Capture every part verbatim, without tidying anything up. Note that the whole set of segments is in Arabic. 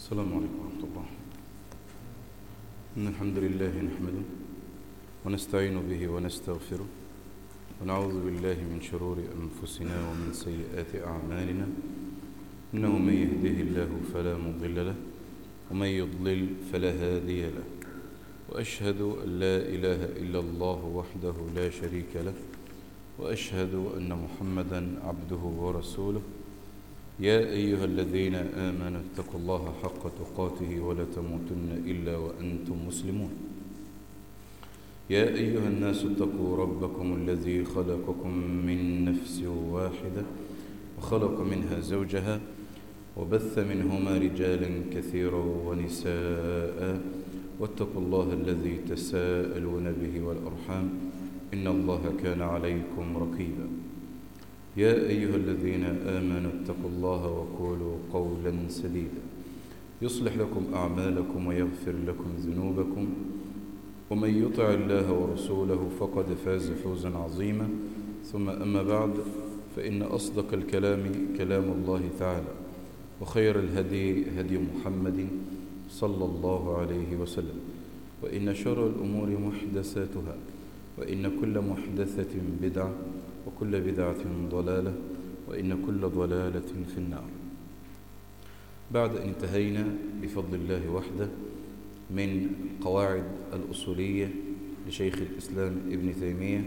السلام عليكم ورحمة الله. إن الحمد لله نحمده ونستعين به ونستغفره ونعوذ بالله من شرور أنفسنا ومن سيئات أعمالنا. إنه من يهده الله فلا مضل له ومن يضلل فلا هادي له، وأشهد أن لا إله إلا الله وحده لا شريك له، وأشهد أن محمدا عبده ورسوله. يا أيها الذين آمنوا اتقوا الله حق تقاته ولا تموتن إلا وأنتم مسلمون. يا أيها الناس اتقوا ربكم الذي خلقكم من نفس واحدة وخلق منها زوجها وبث منهما رجالا كثيرا ونساء، واتقوا الله الذي تساءلون به والأرحام إن الله كان عليكم رقيبا. يا أيها الذين آمنوا اتقوا الله وقولوا قولا سديدا يصلح لكم أعمالكم ويغفر لكم ذنوبكم، ومن يطع الله ورسوله فقد فاز فوزا عظيما. ثم أما بعد، فإن أصدق الكلام كلام الله تعالى، وخير الهدي هدي محمد صلى الله عليه وسلم، وإن شر الأمور محدثاتها، وإن كل محدثة بدعة، وكل بدعة ضلالة، وإن كل ضلالة في النار. بعد أن انتهينا بفضل الله وحده من قواعد الأصولية لشيخ الإسلام ابن تيمية،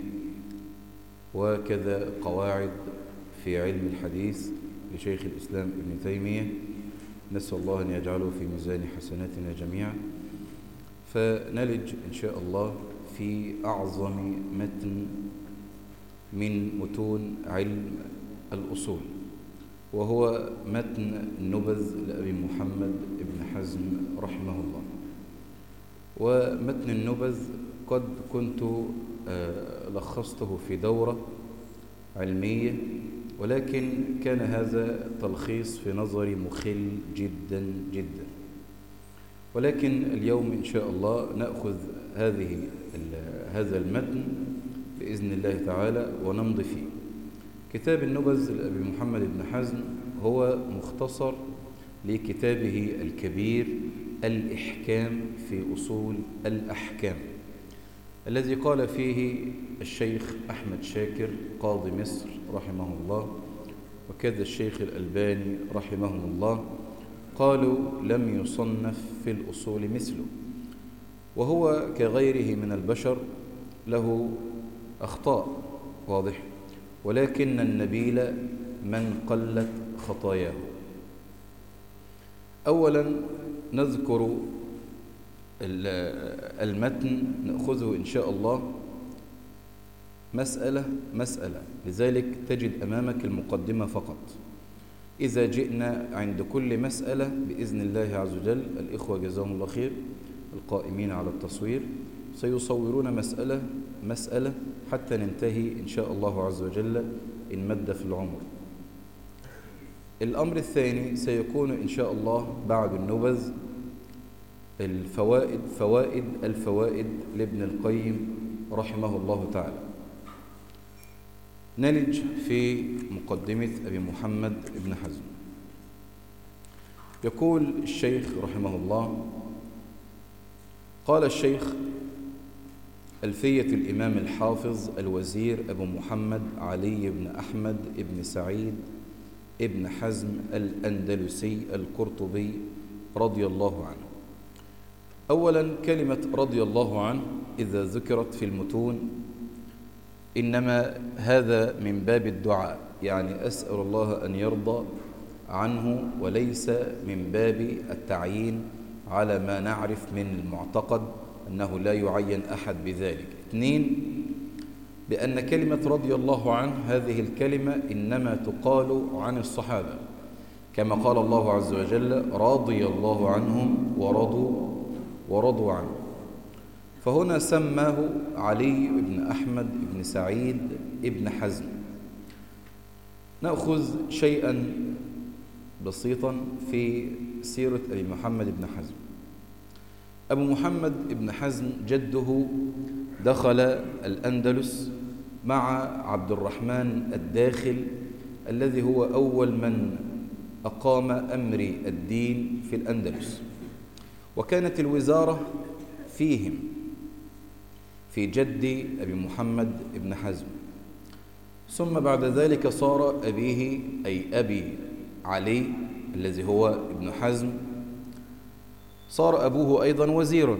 وكذا قواعد في علم الحديث لشيخ الإسلام ابن تيمية، نسأل الله أن يجعله في ميزان حسناتنا جميعا. فنلج إن شاء الله في أعظم متن من متون علم الأصول، وهو متن النبذ لأبي محمد ابن حزم رحمه الله. ومتن النبذ قد كنت لخصته في دورة علمية، ولكن كان هذا تلخيص في نظري مخل جدا جدا. ولكن اليوم إن شاء الله نأخذ هذه هذا المتن بإذن الله تعالى ونمضي فيه. كتاب النبذ لأبي محمد بن حزم هو مختصر لكتابه الكبير الإحكام في أصول الأحكام، الذي قال فيه الشيخ أحمد شاكر قاضي مصر رحمه الله، وكذا الشيخ الألباني رحمه الله، قالوا لم يصنف في الأصول مثله، وهو كغيره من البشر له أخطاء واضح، ولكن النبيل من قلت خطاياه. أولا نذكر المتن، نأخذه إن شاء الله مسألة مسألة، لذلك تجد أمامك المقدمة فقط. إذا جئنا عند كل مسألة بإذن الله عز وجل، الإخوة جزاهم الله خير القائمين على التصوير سيصورون مسألة مسألة حتى ننتهي إن شاء الله عز وجل إن مد في العمر. الأمر الثاني سيكون إن شاء الله بعد النبذ الفوائد فوائد الفوائد لابن القيم رحمه الله تعالى. نلج في مقدمة أبي محمد بن حزم. يقول الشيخ رحمه الله: قال الشيخ ألفية الإمام الحافظ الوزير أبو محمد علي بن أحمد بن سعيد ابن حزم الأندلسي القرطبي رضي الله عنه. أولا كلمة رضي الله عنه إذا ذكرت في المتون إنما هذا من باب الدعاء، يعني أسأل الله أن يرضى عنه، وليس من باب التعيين على ما نعرف من المعتقد أنه لا يعين أحد بذلك. اثنين، بأن كلمة رضي الله عنه هذه الكلمة إنما تقال عن الصحابة، كما قال الله عز وجل: رضي الله عنهم ورضوا ورضوا عنه. فهنا سماه علي بن أحمد بن سعيد ابن حزم. نأخذ شيئا بسيطا في سيرة أبي محمد بن حزم. أبو محمد بن حزم جده دخل الأندلس مع عبد الرحمن الداخل، الذي هو أول من أقام أمر الدين في الأندلس، وكانت الوزارة فيهم في جد أبي محمد بن حزم. ثم بعد ذلك صار أبيه أي أبي علي الذي هو ابن حزم، صار أبوه أيضا وزيرا.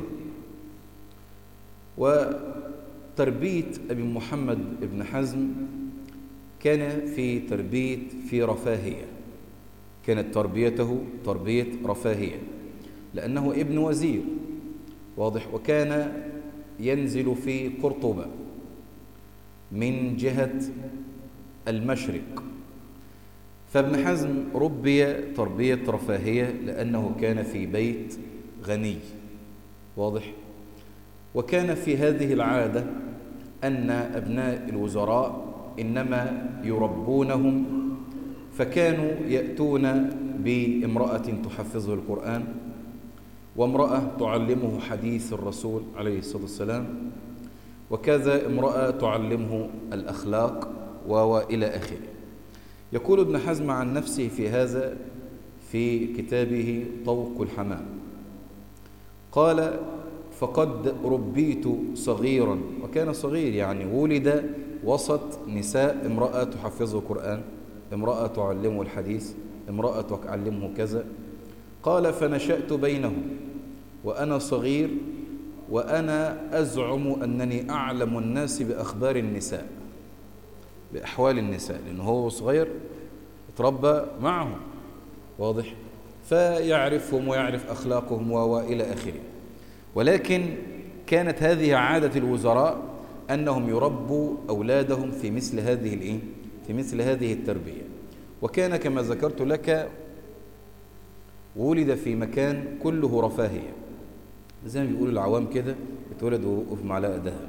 وتربية أبي محمد بن حزم كان في تربية في رفاهية، كانت تربيته تربية رفاهية لأنه ابن وزير، واضح. وكان ينزل في قرطبة من جهة المشرق، فابن حزم ربي تربية رفاهية لأنه كان في بيت غني، واضح. وكان في هذه العادة أن أبناء الوزراء إنما يربونهم، فكانوا يأتون بامرأة تحفظه القرآن، وامرأة تعلمه حديث الرسول عليه الصلاة والسلام، وكذا امرأة تعلمه الأخلاق وإلى آخره. يقول ابن حزم عن نفسه في هذا في كتابه طوق الحمام، قال: فقد ربيت صغيرا، وكان صغير يعني ولد وسط نساء، امرأة تحفظه القرآن، امرأة تعلمه الحديث، امرأة تعلمه كذا. قال: فنشأت بينهم وأنا صغير، وأنا أزعم أنني أعلم الناس بأخبار النساء، بأحوال النساء، لأنه هو صغير اتربى معهم، واضح، فيعرفهم ويعرف أخلاقهم وإلى آخره. ولكن كانت هذه عادة الوزراء أنهم يربوا أولادهم في مثل هذه الإيه؟ في مثل هذه التربية. وكان كما ذكرت لك ولد في مكان كله رفاهية، زي ما بيقولوا العوام كده، اتولد وفي معلقة ذهب.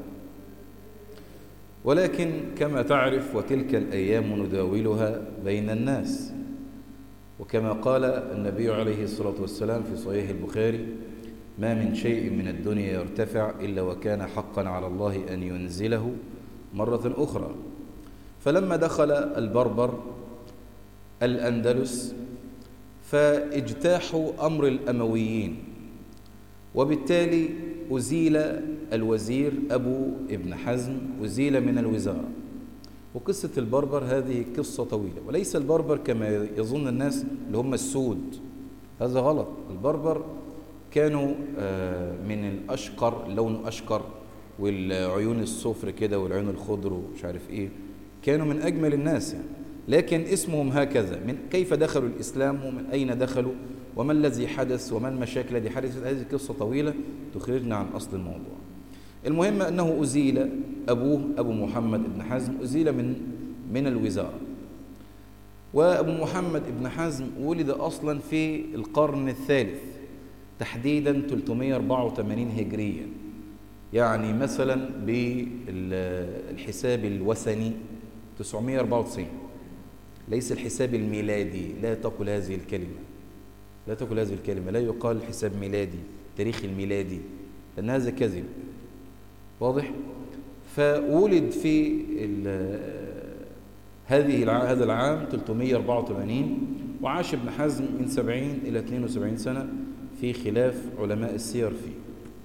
ولكن كما تعرف وتلك الأيام نداولها بين الناس، وكما قال النبي عليه الصلاة والسلام في صحيح البخاري: ما من شيء من الدنيا يرتفع إلا وكان حقا على الله أن ينزله مرة أخرى. فلما دخل البربر الأندلس فاجتاحوا أمر الأمويين، وبالتالي أزيل الوزير أبو ابن حزم، أزيل من الوزارة. وقصة البربر هذه قصة طويلة، وليس البربر كما يظن الناس اللي هم السود، هذا غلط. البربر كانوا من الأشقر، لون أشقر، والعيون الصفر كده والعيون الخضر ومش عارف إيه، كانوا من أجمل الناس يعني. لكن اسمهم هكذا، من كيف دخلوا الإسلام ومن أين دخلوا وما الذي حدث وما المشاكل التي حدثت، هذه قصة طويلة تخرجنا عن أصل الموضوع. المهم أنه أزيل أبوه أبو محمد بن حزم، أزيل من من الوزارة. وأبو محمد بن حزم ولد أصلا في القرن الثالث، تحديدا ثلاثمائة وأربعة وثمانين هجريا، يعني مثلا بالحساب الوثني تسعمائة وأربعة وتسعين، ليس الحساب الميلادي. لا تقل هذه الكلمة، لا تقل هذه الكلمة، لا يقال حساب ميلادي، تاريخ الميلادي، لأن هذا كذب، واضح. فولد في هذه هذا العام ثلاثمائة وأربعة وثمانين، وعاش ابن حزم من سبعين إلى اثنين وسبعين سنة في خلاف علماء السير فيه.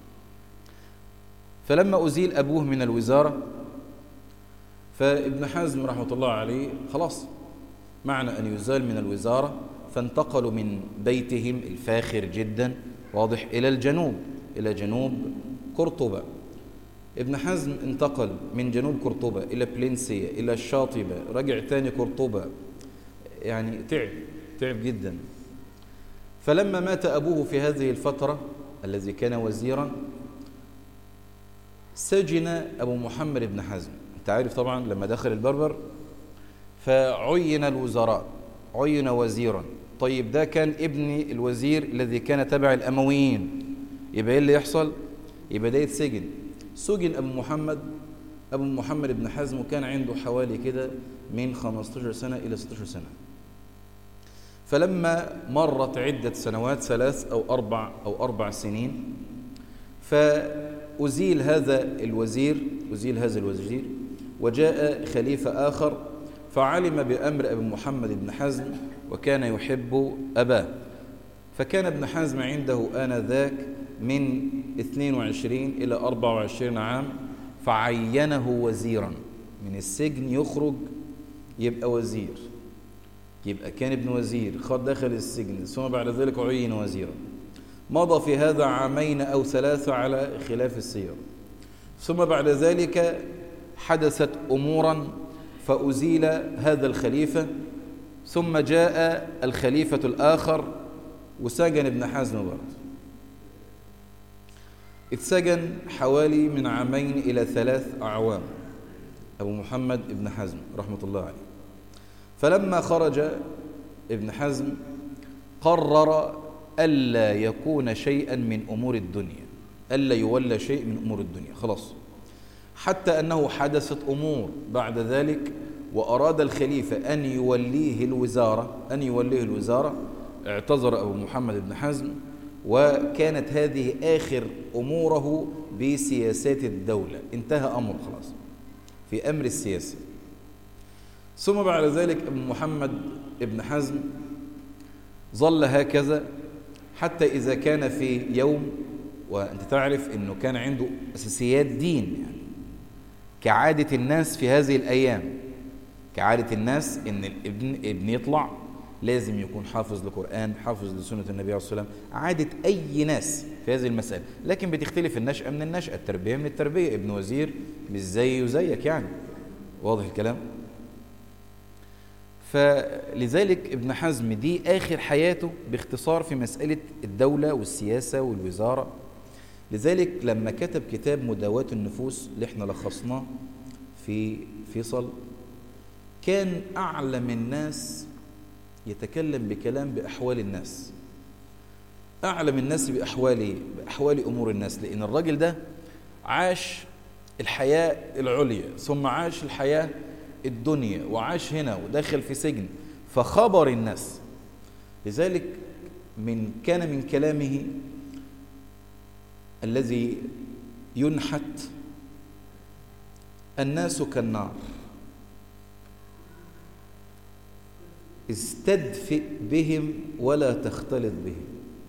فلما أزيل أبوه من الوزارة، فابن حزم رحمة الله عليه خلاص معنى أن يزال من الوزارة، فانتقلوا من بيتهم الفاخر جدا، واضح، إلى الجنوب، إلى جنوب قرطبة. ابن حزم انتقل من جنوب قرطبة إلى بلينسيا إلى الشاطبة، رجع تاني قرطبة، يعني تعب تعب جدا. فلما مات أبوه في هذه الفترة الذي كان وزيرا، سجن أبو محمد بن حزم. أنت عارف طبعا لما دخل البربر فعين الوزراء، عين وزيرا. طيب ده كان ابن الوزير الذي كان تبع الأمويين، يبقى ايه اللي يحصل؟ يبقى ده يتسجن. سجن أبو محمد أبو محمد بن حزم، وكان عنده حوالي كده من خمستاشر سنة إلى ستاشر سنة. فلما مرت عدة سنوات، ثلاث أو أربع أو أربع سنين، فأزيل هذا الوزير أزيل هذا الوزير وجاء خليفة آخر، فعلم بأمر أبي محمد بن حزم وكان يحب أباه. فكان ابن حزم عنده آنذاك من اثنين وعشرين إلى أربعة وعشرين عام، فعينه وزيرا. من السجن يخرج يبقى وزير، يبقى كان ابن وزير، خد دخل السجن، ثم بعد ذلك عين وزيرا. مضى في هذا عامين أو ثلاثة على خلاف السير. ثم بعد ذلك حدثت أمورا فأزيل هذا الخليفة، ثم جاء الخليفة الآخر وسجن ابن حزم برضه. اتسجن حوالي من عامين إلى ثلاث أعوام أبو محمد ابن حزم رحمة الله عليه. فلما خرج ابن حزم قرر ألا يكون شيئا من أمور الدنيا، ألا يولى شيء من أمور الدنيا خلاص، حتى أنه حدثت أمور بعد ذلك وأراد الخليفة أن يوليه الوزارة أن يوليه الوزارة اعتذر أبو محمد بن حزم، وكانت هذه آخر أموره بسياسات الدولة، انتهى أمر خلاص في أمر السياسة. ثم بعد ذلك ابن محمد ابن حزم ظل هكذا حتى إذا كان في يوم، وأنت تعرف أنه كان عنده أساسيات دين، يعني كعادة الناس في هذه الأيام، كعادة الناس أن الابن ابن يطلع لازم يكون حافظ للقرآن، حافظ لسنة النبي عليه الصلاة والسلام، عادة أي ناس في هذه المسألة. لكن بتختلف النشأة من النشأة، التربية من التربية. ابن وزير مش زي وزيك، يعني واضح الكلام. فلذلك ابن حزم دي آخر حياته باختصار في مسألة الدولة والسياسة والوزارة. لذلك لما كتب كتاب مداواة النفوس اللي احنا لخصناه في فيصل، كان أعلم الناس يتكلم بكلام بأحوال الناس، أعلم الناس بأحوال بأحوال أمور الناس، لأن الراجل ده عاش الحياة العليا ثم عاش الحياة الدنيا وعاش هنا ودخل في سجن، فخبر الناس. لذلك من كان من كلامه الذي ينحت: الناس كالنار استدفئ بهم ولا تختلط بهم.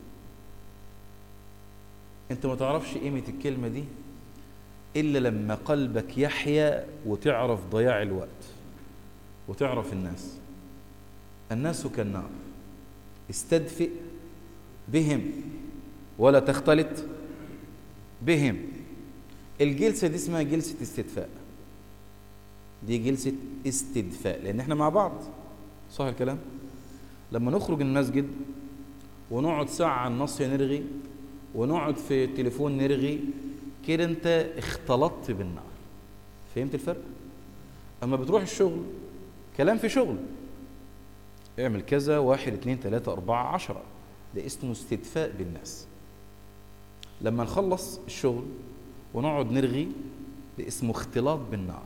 انت ما تعرفش قيمة الكلمة دي إلا لما قلبك يحيا وتعرف ضياع الوقت وتعرف الناس. الناس كالنار استدفئ بهم ولا تختلط بهم. الجلسة دي اسمها جلسة استدفاء، دي جلسة استدفاء، لأن احنا مع بعض، صح الكلام؟ لما نخرج المسجد ونقعد ساعة على النص نرغي، ونقعد في التليفون نرغي كده، انت اختلطت بالنار. فهمت الفرق؟ اما بتروح الشغل كلام في شغل، اعمل كذا، واحد اتنين تلاتة اربعة عشرة، ده اسمه استدفاء بالناس. لما نخلص الشغل ونقعد نرغي ده اسمه اختلاط بالنار.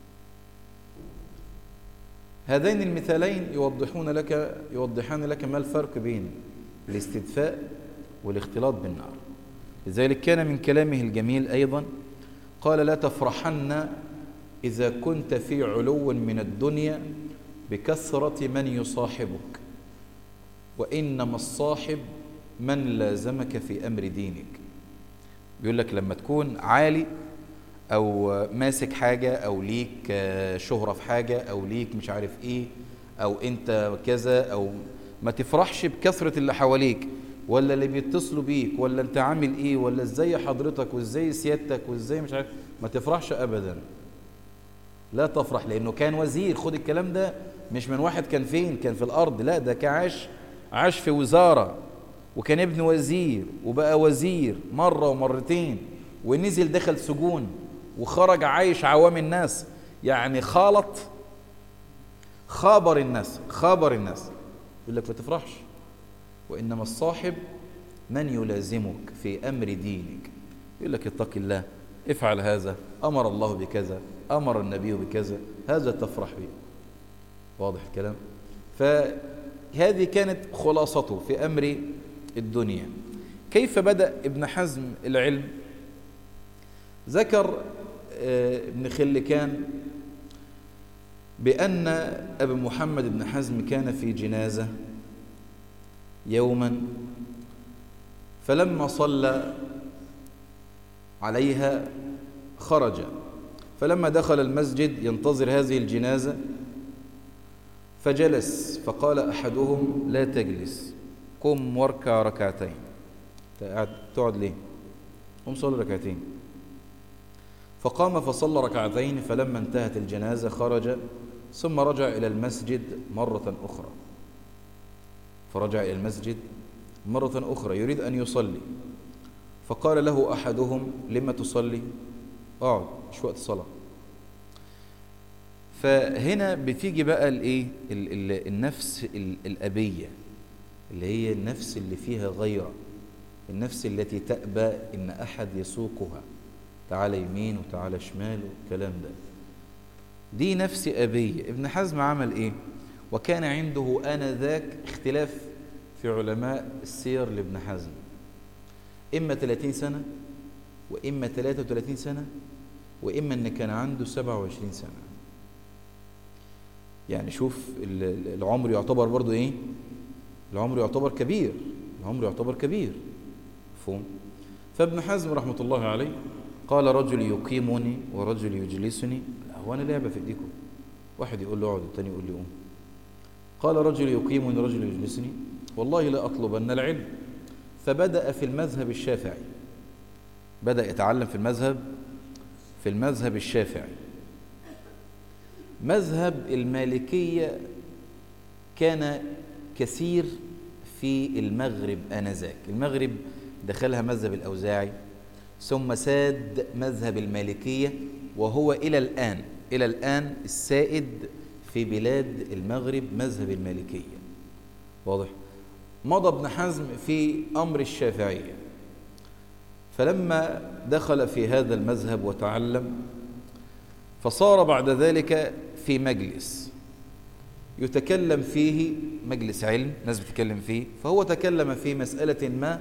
هذين المثالين يوضحون لك يوضحان لك ما الفرق بين الاستدفاء والاختلاط بالنار. لذلك كان من كلامه الجميل أيضا قال: لا تفرحن إذا كنت في علو من الدنيا بكثرة من يصاحبك، وإنما الصاحب من لازمك في أمر دينك. بيقول لك لما تكون عالي أو ماسك حاجة أو ليك شهرة في حاجة أو ليك مش عارف إيه أو أنت كذا، أو ما تفرحش بكثرة اللي حواليك ولا اللي بيتصلوا بيك ولا أنت عامل إيه ولا إزاي حضرتك وإزاي سيادتك وإزاي مش عارف، ما تفرحش أبدا. لا تفرح، لأنه كان وزير. خد الكلام ده مش من واحد كان فين، كان في الأرض، لا ده كان عاش عاش في وزارة وكان ابن وزير وبقى وزير مرة ومرتين، ونزل دخل سجون وخرج عايش عوام الناس، يعني خالط خابر الناس خابر الناس. يقول لك ما تفرحش، وإنما الصاحب من يلازمك في أمر دينك. يقول لك اتق الله، افعل هذا، أمر الله بكذا، أمر النبي بكذا، هذا تفرح به. واضح الكلام؟ فهذه كانت خلاصته في أمر الدنيا. كيف بدأ ابن حزم العلم؟ ذكر ابن خلكان بأن أبا محمد بن حزم كان في جنازة يوما، فلما صلى عليها خرج، فلما دخل المسجد ينتظر هذه الجنازة فجلس، فقال أحدهم: لا تجلس، قم واركع ركعتين. تقعد ليه؟ قم صلي ركعتين. فقام فصلى ركعتين، فلما انتهت الجنازة خرج، ثم رجع إلى المسجد مرة أخرى فرجع إلى المسجد مرة أخرى يريد أن يصلي، فقال له أحدهم: لما تصلي؟ اقعد، مش وقت الصلاة. فهنا بتيجي بقى الايه النفس الأبية، اللي هي النفس اللي فيها غيرة، النفس التي تأبى إن أحد يسوقها، تعالى يمين وتعالى شمال والكلام ده، دي نفس أبية. ابن حزم عمل إيه؟ وكان عنده آنذاك اختلاف في علماء السير لابن حزم، إما ثلاثين سنة وإما ثلاثة وثلاثين سنة وإما أن كان عنده سبعة وعشرين سنة. يعني شوف العمر يعتبر برضو إيه؟ العمر يعتبر كبير، العمر يعتبر كبير، مفهوم؟ فابن حزم رحمة الله عليه قال: رجل يقيمني ورجل يجلسني. هو أنا لعبة في إيديكم؟ واحد يقول له اقعد والتاني يقول لي قوم. قال: رجل يقيمني ورجل يجلسني، والله لا أطلبن العلم. فبدأ في المذهب الشافعي، بدأ يتعلم في المذهب في المذهب الشافعي. مذهب المالكية كان كثير في المغرب آنذاك، المغرب دخلها مذهب الأوزاعي، ثم ساد مذهب المالكية، وهو إلى الآن إلى الآن السائد في بلاد المغرب مذهب المالكية. واضح؟ مضى ابن حزم في أمر الشافعية، فلما دخل في هذا المذهب وتعلم، فصار بعد ذلك في مجلس يتكلم فيه، مجلس علم ناس بتتكلم فيه، فهو تكلم في مسألة ما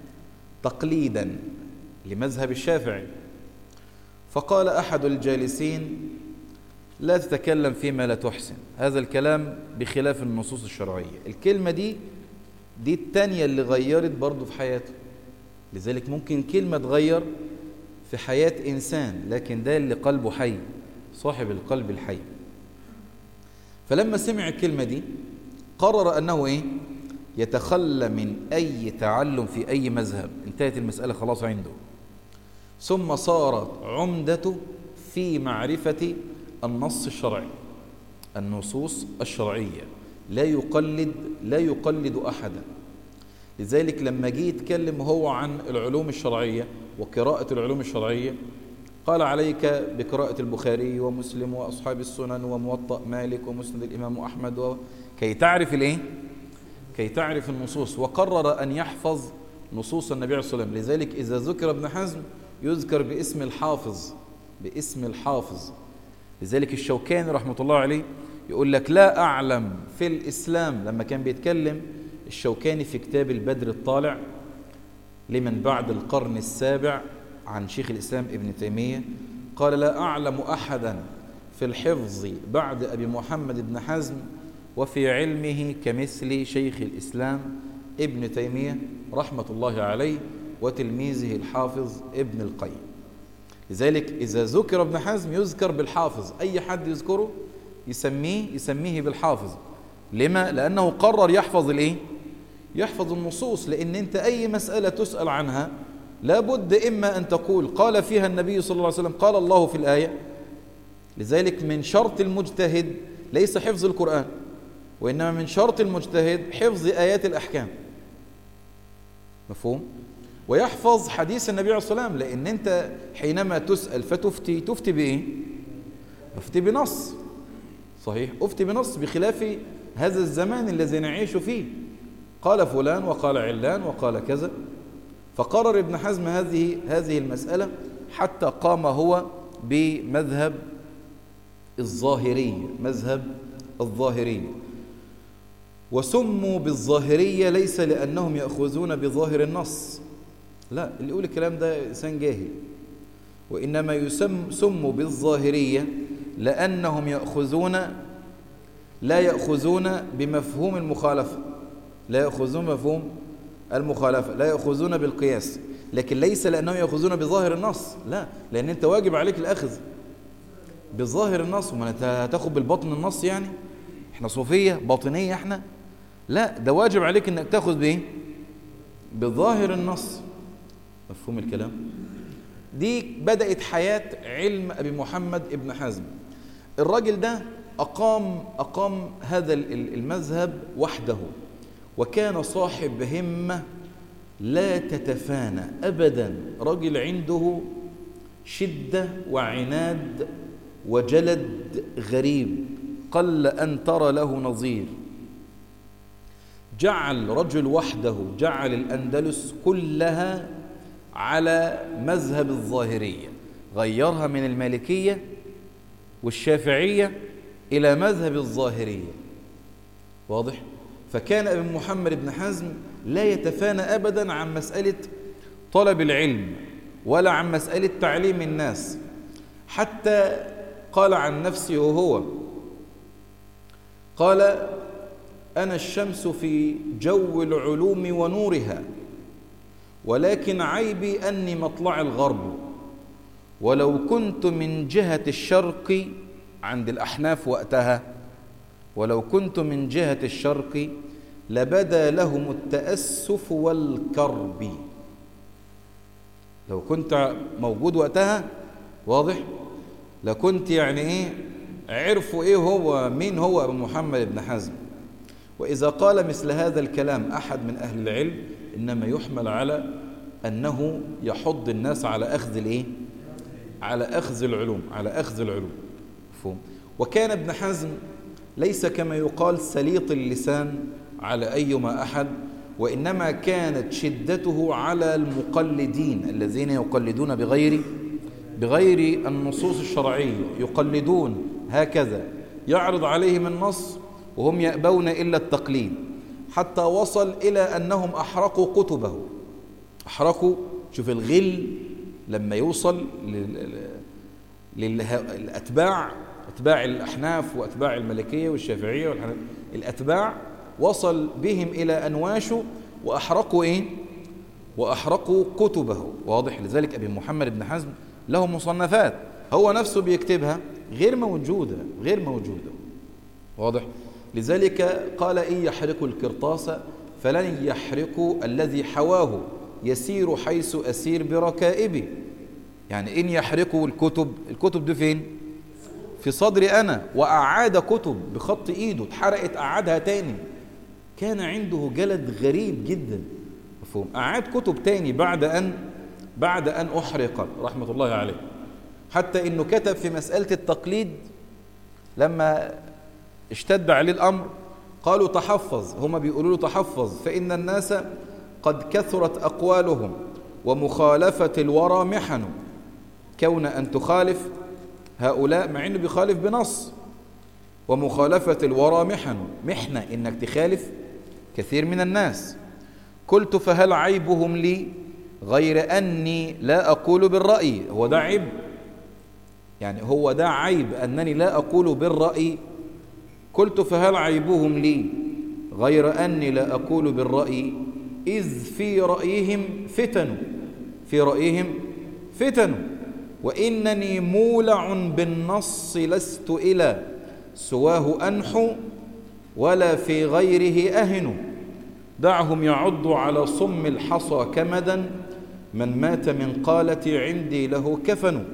تقليدا لمذهب الشافعي، فقال أحد الجالسين: لا تتكلم فيما لا تحسن، هذا الكلام بخلاف النصوص الشرعية. الكلمة دي دي التانية اللي غيرت برضو في حياته، لذلك ممكن كلمة تغير في حياة إنسان، لكن ده اللي قلبه حي، صاحب القلب الحي. فلما سمع الكلمة دي قرر أنه إيه؟ يتخلى من أي تعلم في أي مذهب، انتهت المسألة خلاص عنده. ثم صارت عمدته في معرفة النص الشرعي، النصوص الشرعية، لا يقلد لا يقلد أحدا. لذلك لما جه يتكلم هو عن العلوم الشرعية وقراءة العلوم الشرعية، قال: عليك بقراءة البخاري ومسلم وأصحاب السنن وموطأ مالك ومسند الإمام أحمد و... كي تعرف الإيه؟ كي تعرف النصوص. وقرر أن يحفظ نصوص النبي عليه الصلاة والسلام. لذلك إذا ذكر ابن حزم يذكر باسم الحافظ، باسم الحافظ. لذلك الشوكاني رحمة الله عليه يقول لك: لا أعلم في الإسلام، لما كان بيتكلم الشوكاني في كتاب البدر الطالع لمن بعد القرن السابع عن شيخ الإسلام ابن تيمية، قال: لا أعلم أحدا في الحفظ بعد أبي محمد بن حزم وفي علمه كمثل شيخ الإسلام ابن تيمية رحمة الله عليه وتلميذه الحافظ ابن القيم. لذلك إذا ذكر ابن حزم يذكر بالحافظ، أي حد يذكره يسميه يسميه بالحافظ. لما؟ لأنه قرر يحفظ الإيه؟ يحفظ النصوص. لأن أنت أي مسألة تسأل عنها لابد إما أن تقول قال فيها النبي صلى الله عليه وسلم، قال الله في الآية. لذلك من شرط المجتهد ليس حفظ القرآن، وإنما من شرط المجتهد حفظ آيات الأحكام، مفهوم؟ ويحفظ حديث النبي عليه الصلاة والسلام، لأن أنت حينما تسأل فتفتي تفتي بإيه؟ أفتي بنص، صحيح؟ أفتي بنص، بخلاف هذا الزمان الذي نعيش فيه، قال فلان وقال علان وقال كذا. فقرر ابن حزم هذه هذه المسألة حتى قام هو بمذهب الظاهرية، مذهب الظاهرية. وسموا بالظاهرية ليس لأنهم يأخذون بظاهر النص، لا، اللي يقول الكلام ده إنسان جاهل، وإنما يسم سموا بالظاهرية لأنهم يأخذون لا يأخذون بمفهوم المخالفة، لا يأخذون مفهوم المخالفة، لا يأخذون بالقياس، لكن ليس لأنهم يأخذون بظاهر النص، لا، لأن أنت واجب عليك الأخذ بظاهر النص. وما أنت هتاخد بالبطن النص يعني؟ احنا صوفية باطنية احنا؟ لا، ده واجب عليك انك تاخذ بايه؟ بظاهر النص. مفهوم الكلام؟ دي بدأت حياة علم أبي محمد ابن حزم. الراجل ده أقام أقام هذا المذهب وحده، وكان صاحب همة لا تتفانى أبدا، رجل عنده شدة وعناد وجلد غريب قل أن ترى له نظير. جعل رجل وحده جعل الأندلس كلها على مذهب الظاهرية، غيرها من المالكية والشافعية إلى مذهب الظاهرية. واضح؟ فكان ابن محمد بن حزم لا يتفانى أبدا عن مسألة طلب العلم ولا عن مسألة تعليم الناس، حتى قال عن نفسه وهو قال: أنا الشمس في جو العلوم ونورها، ولكن عيبي أني مطلع الغرب، ولو كنت من جهة الشرق عند الأحناف وقتها، ولو كنت من جهة الشرق لبدا لهم التأسف والكرب. لو كنت موجود وقتها، واضح، لكنت يعني ايه عرفوا ايه هو مين هو ابو محمد بن حزم. وإذا قال مثل هذا الكلام أحد من أهل العلم إنما يحمل على أنه يحض الناس على أخذ الإيه؟ على أخذ العلوم، على أخذ العلوم. مفهوم؟ وكان ابن حزم ليس كما يقال سليط اللسان على أيما أحد، وإنما كانت شدته على المقلدين الذين يقلدون بغير بغير النصوص الشرعية، يقلدون هكذا، يعرض عليهم النص وهم يأبون إلا التقليد، حتى وصل إلى أنهم أحرقوا كتبه. أحرقوا، شوف الغل لما يوصل للأتباع، أتباع الأحناف وأتباع المالكية والشافعية، الأتباع وصل بهم إلى أن واشوا وأحرقوا إيه؟ وأحرقوا كتبه. واضح؟ لذلك أبي محمد بن حزم له مصنفات هو نفسه بيكتبها غير موجودة، غير موجودة. واضح؟ لذلك قال: إن يحرقوا القرطاس فلن يحرقوا الذي حواه، يسير حيث أسير بركائبي. يعني إن يحرقوا الكتب، الكتب دي فين؟ في صدري أنا. وأعاد كتب بخط إيده اتحرقت أعادها تاني. كان عنده جلد غريب جدا. مفهوم؟ أعاد كتب تاني بعد أن بعد أن أحرق رحمة الله عليه. حتى إنه كتب في مسألة التقليد لما اشتد عليه الأمر قالوا تحفظ، هما بيقولوا له تحفظ فإن الناس قد كثرت أقوالهم ومخالفة الورى محن، كون أن تخالف هؤلاء مع أنه بيخالف بنص، ومخالفة الورى محن، محنة إنك تخالف كثير من الناس. قلت فهل عيبهم لي غير أني لا أقول بالرأي؟ هو ده عيب؟ يعني هو ده عيب أنني لا أقول بالرأي؟ قلت فهل عيبهم لي غير أني لا أقول بالرأي، إذ في رأيهم فتن، في رأيهم فتن، وإنني مولع بالنص لست إلى سواه أنحو ولا في غيره أهن، دعهم يعضوا على صم الحصى كمدا، من مات من قالتي عندي له كفن.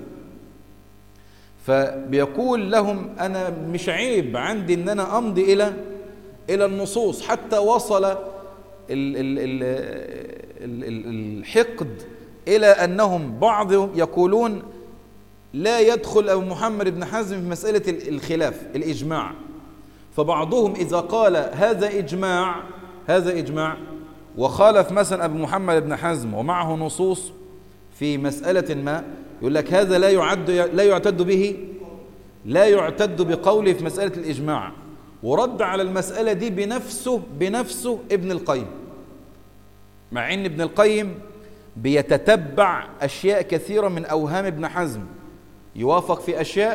فبيقول لهم أنا مش عيب عندي أن أنا أمضي إلى إلى النصوص، حتى وصل ال ال ال ال الحقد إلى أنهم بعضهم يقولون لا يدخل أبو محمد بن حزم في مسألة الخلاف الإجماع. فبعضهم إذا قال هذا إجماع هذا إجماع وخالف مثلا أبو محمد بن حزم ومعه نصوص في مسألة ما، يقول لك هذا لا يعد لا يعتد به، لا يعتد بقوله في مسألة الإجماع. ورد على المسألة دي بنفسه بنفسه ابن القيم، مع أن ابن القيم بيتتبع أشياء كثيرة من أوهام ابن حزم، يوافق في أشياء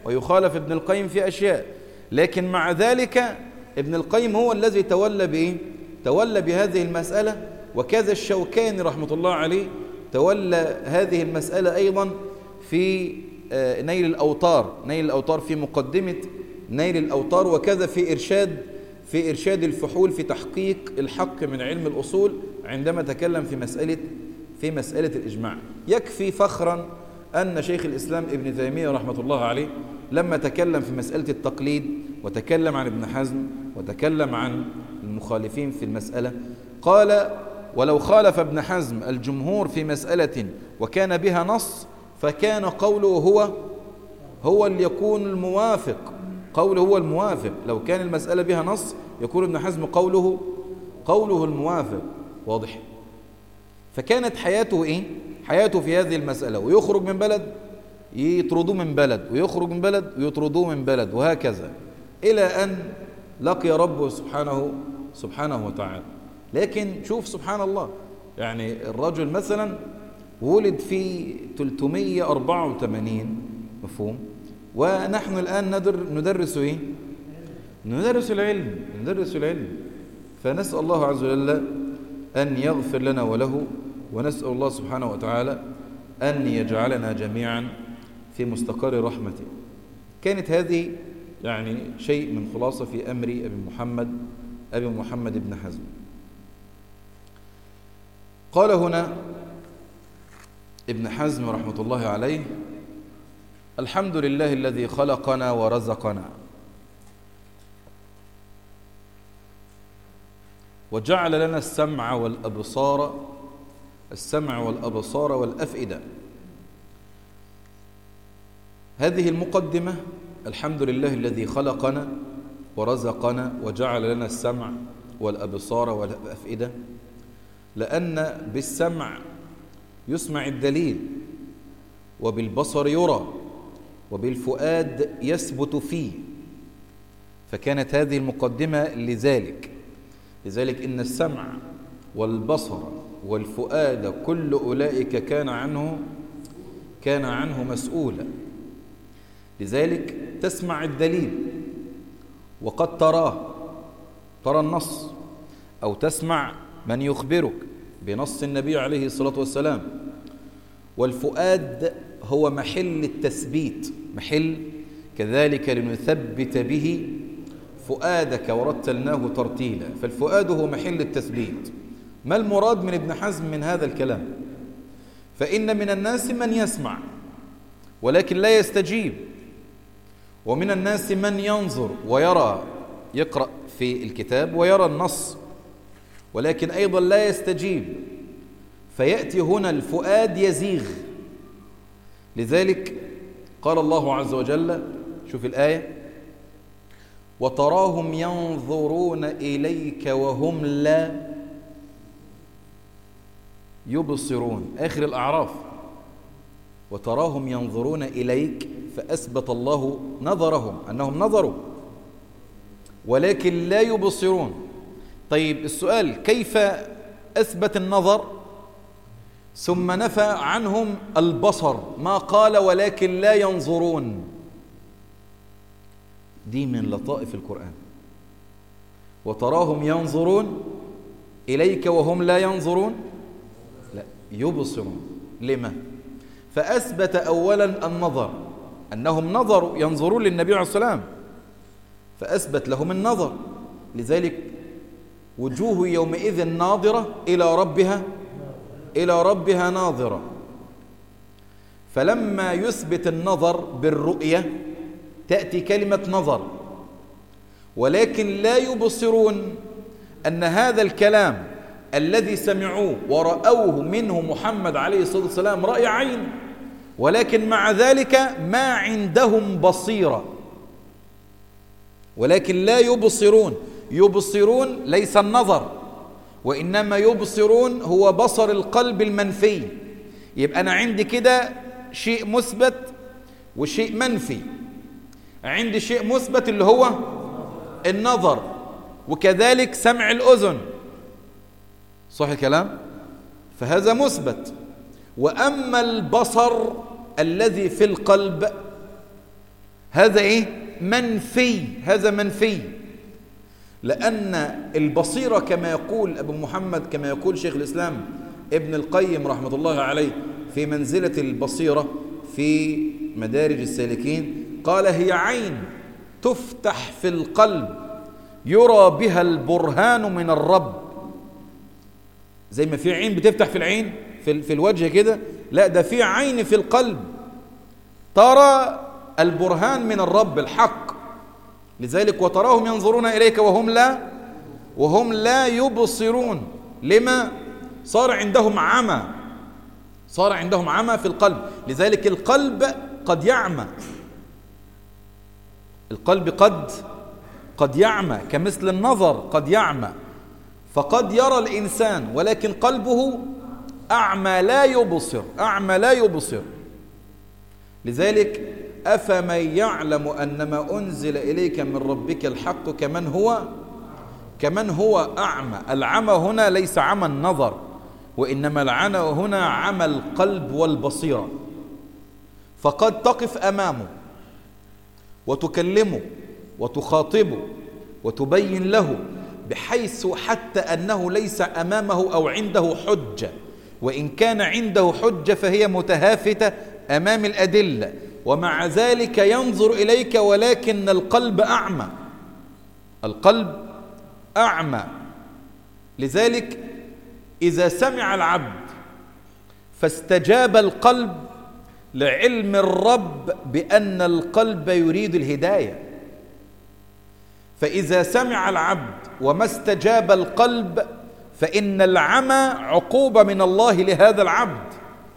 ويخالف ابن القيم في أشياء، لكن مع ذلك ابن القيم هو الذي تولى بإيه؟ تولى بهذه المسألة، وكذا الشوكاني رحمة الله عليه تولى هذه المسألة أيضا في نيل الأوطار، نيل الأوطار في مقدمة نيل الأوطار، وكذا في إرشاد في إرشاد الفحول في تحقيق الحق من علم الأصول عندما تكلم في مسألة في مسألة الإجماع. يكفي فخرا أن شيخ الإسلام ابن تيمية رحمة الله عليه لما تكلم في مسألة التقليد وتكلم عن ابن حزم وتكلم عن المخالفين في المسألة، قال: ولو خالف ابن حزم الجمهور في مسألة وكان بها نص فكان قوله هو هو اللي يكون الموافق، قوله هو الموافق. لو كان المسألة بها نص يكون ابن حزم قوله قوله الموافق. واضح؟ فكانت حياته إيه؟ حياته في هذه المسألة، ويخرج من بلد يطردوه من بلد، ويخرج من بلد ويطردوه من بلد، وهكذا إلى أن لقي ربه سبحانه سبحانه وتعالى. لكن شوف سبحان الله، يعني الرجل مثلا ولد في ثلاثمائة وأربعة وثمانين، مفهوم، ونحن الآن ندر ندرس إيه؟ ندرس العلم ندرس العلم فنسأل الله عز وجل أن يغفر لنا وله، ونسأل الله سبحانه وتعالى أن يجعلنا جميعا في مستقر رحمته. كانت هذه يعني شيء من خلاصة في أمر أبي محمد أبي محمد بن حزم. قال هنا ابن حزم رحمة الله عليه: الحمد لله الذي خلقنا ورزقنا وجعل لنا السمع والأبصار السمع والأبصار والأفئدة. هذه المقدمة: الحمد لله الذي خلقنا ورزقنا وجعل لنا السمع والأبصار والأفئدة، لأن بالسمع يسمع الدليل، وبالبصر يرى، وبالفؤاد يثبت فيه. فكانت هذه المقدمة لذلك لذلك إن السمع والبصر والفؤاد كل أولئك كان عنه كان عنه مسؤولا. لذلك تسمع الدليل وقد تراه، ترى النص، أو تسمع من يخبرك بنص النبي عليه الصلاة والسلام. والفؤاد هو محل التثبيت، محل كذلك لنثبت به فؤادك ورتلناه ترتيلا. فالفؤاد هو محل التثبيت. ما المراد من ابن حزم من هذا الكلام؟ فإن من الناس من يسمع ولكن لا يستجيب، ومن الناس من ينظر ويرى، يقرأ في الكتاب ويرى النص ولكن أيضا لا يستجيب، فيأتي هنا الفؤاد يزيغ. لذلك قال الله عز وجل، شوف الآية: وتراهم ينظرون إليك وهم لا يبصرون. آخر الأعراف: وتراهم ينظرون إليك، فأثبت الله نظرهم أنهم نظروا ولكن لا يبصرون. طيب السؤال: كيف أثبت النظر ثم نفى عنهم البصر؟ ما قال ولكن لا ينظرون؟ دي من لطائف القرآن. وتراهم ينظرون إليك وهم لا ينظرون، لا يبصرون. لما؟ فأثبت أولا النظر، أنهم نظروا ينظرون للنبي عليه الصلاة والسلام، فأثبت لهم النظر. لذلك وجوه يومئذ ناظرة إلى ربها إلى ربها ناظرة. فلما يثبت النظر بالرؤية تأتي كلمة نظر، ولكن لا يبصرون أن هذا الكلام الذي سمعوه ورأوه منه محمد عليه الصلاة والسلام رأي عين، ولكن مع ذلك ما عندهم بصيرة، ولكن لا يبصرون. يبصرون ليس النظر، وإنما يبصرون هو بصر القلب المنفي. يبقى أنا عندي كده شيء مثبت وشيء منفي. عندي شيء مثبت اللي هو النظر، وكذلك سمع الأذن، صح الكلام؟ فهذا مثبت. وأما البصر الذي في القلب، هذا إيه؟ منفي، هذا منفي، لأن البصيرة كما يقول أبو محمد، كما يقول شيخ الإسلام ابن القيم رحمة الله عليه في منزلة البصيرة في مدارج السالكين، قال: هي عين تفتح في القلب يرى بها البرهان من الرب. زي ما في عين بتفتح في العين في, في الوجه كده، لا ده في عين في القلب ترى البرهان من الرب الحق. لذلك وتراهم ينظرون إليك وهم لا وهم لا يبصرون. لما؟ صار عندهم عمى، صار عندهم عمى في القلب. لذلك القلب قد يعمى، القلب قد قد يعمى كمثل النظر قد يعمى. فقد يرى الإنسان ولكن قلبه أعمى لا يبصر، أعمى لا يبصر. لذلك أفمن يعلم أنما أنزل إليك من ربك الحق كمن هو كمن هو أعمى. العمى هنا ليس عمى النظر، وإنما العمى هنا عمى القلب والبصيرة. فقد تقف أمامه وتكلمه وتخاطبه وتبين له بحيث حتى أنه ليس أمامه أو عنده حجة، وإن كان عنده حجة فهي متهافتة أمام الأدلة، ومع ذلك ينظر إليك ولكن القلب أعمى، القلب أعمى. لذلك إذا سمع العبد فاستجاب القلب لعلم الرب بأن القلب يريد الهداية، فإذا سمع العبد وما استجاب القلب فإن العمى عقوبة من الله لهذا العبد.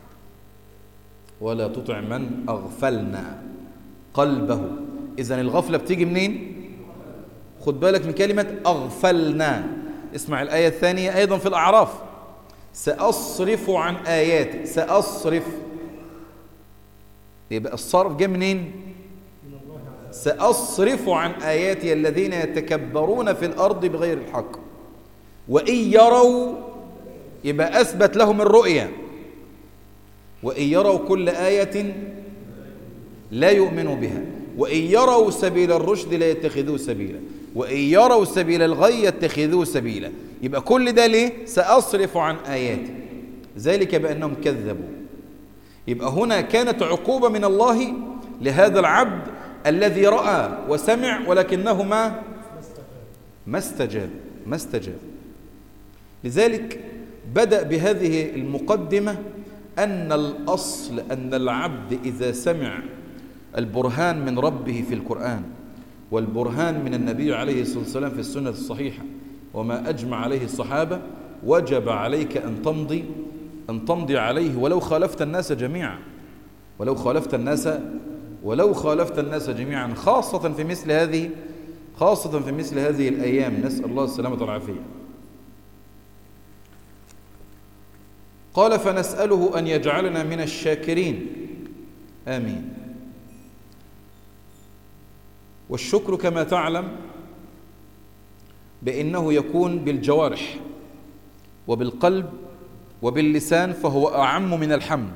ولا تطع من أغفلنا قلبه. إذن الغفلة بتيجي منين؟ خد بالك من كلمة أغفلنا. اسمع الآية الثانية أيضا في الأعراف: سأصرف عن آياتي. سأصرف، يبقى الصرف جاء منين؟ سأصرف عن آياتي الذين يتكبرون في الأرض بغير الحق وإن يروا، يبقى أثبت لهم الرؤية، وإن يروا كل آية لا يؤمنوا بها، وإن يروا سبيل الرشد لا يتخذوه سبيلا، وإن يروا سبيل الغي يتخذوه سبيلا. يبقى كل ده ليه؟ سأصرف عن آياتي، ذلك بأنهم كذبوا. يبقى هنا كانت عقوبة من الله لهذا العبد الذي رأى وسمع ولكنه ما ما استجاب ما استجاب. لذلك بدأ بهذه المقدمة أن الأصل أن العبد إذا سمع البرهان من ربه في القرآن والبرهان من النبي عليه الصلاة والسلام في السنة الصحيحة وما أجمع عليه الصحابة، وجب عليك أن تمضي أن تمضي عليه ولو خالفت الناس جميعا، ولو خالفت الناس ولو خالفت الناس جميعا، خاصة في مثل هذه خاصة في مثل هذه الأيام، نسأل الله السلامة والعافية. قال: فنسأله أن يجعلنا من الشاكرين، آمين. والشكر كما تعلم بأنه يكون بالجوارح وبالقلب وباللسان، فهو أعم من الحمد.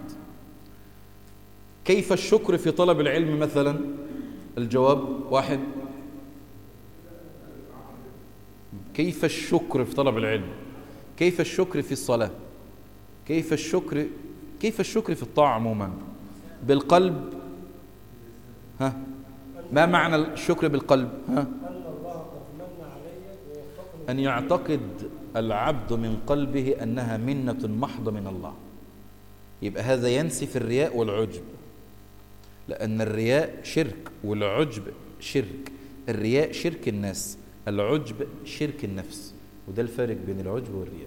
كيف الشكر في طلب العلم مثلا؟ الجواب واحد: كيف الشكر في طلب العلم؟ كيف الشكر في الصلاة؟ كيف الشكر كيف الشكر في الطاعة عموما؟ بالقلب. ها، ما معنى الشكر بالقلب؟ ها، أن يعتقد العبد من قلبه أنها منة محضة من الله. يبقى هذا ينسف الرياء والعجب، لأن الرياء شرك والعجب شرك. الرياء شرك الناس، العجب شرك النفس، وده الفارق بين العجب والرياء.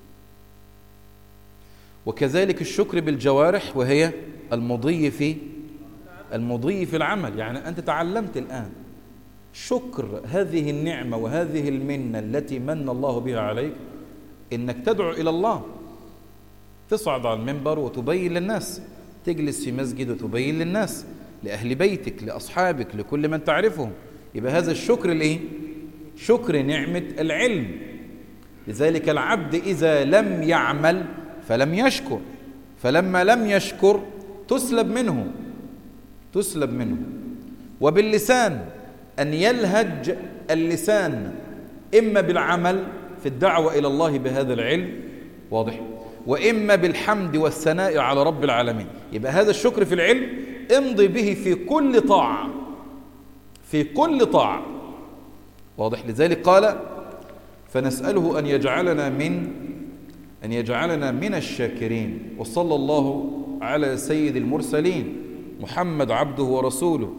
وكذلك الشكر بالجوارح، وهي المضي في المضي في العمل. يعني أنت تعلمت الآن شكر هذه النعمة وهذه المنة التي من الله بها عليك، إنك تدعو إلى الله، تصعد على المنبر وتبين للناس، تجلس في مسجد وتبين للناس، لأهل بيتك، لأصحابك، لكل من تعرفهم. يبقى هذا الشكر الإيه؟ شكر نعمة العلم. لذلك العبد إذا لم يعمل فلم يشكر، فلما لم يشكر تسلب منه تسلب منه وباللسان أن يلهج اللسان إما بالعمل في الدعوة إلى الله بهذا العلم، واضح، وإما بالحمد والثناء على رب العالمين. يبقى هذا الشكر في العلم امضي به في كل طاعة، في كل طاعة، واضح. لذلك قال فنسأله أن يجعلنا من أن يجعلنا من الشاكرين. وصلى الله على سيد المرسلين محمد عبده ورسوله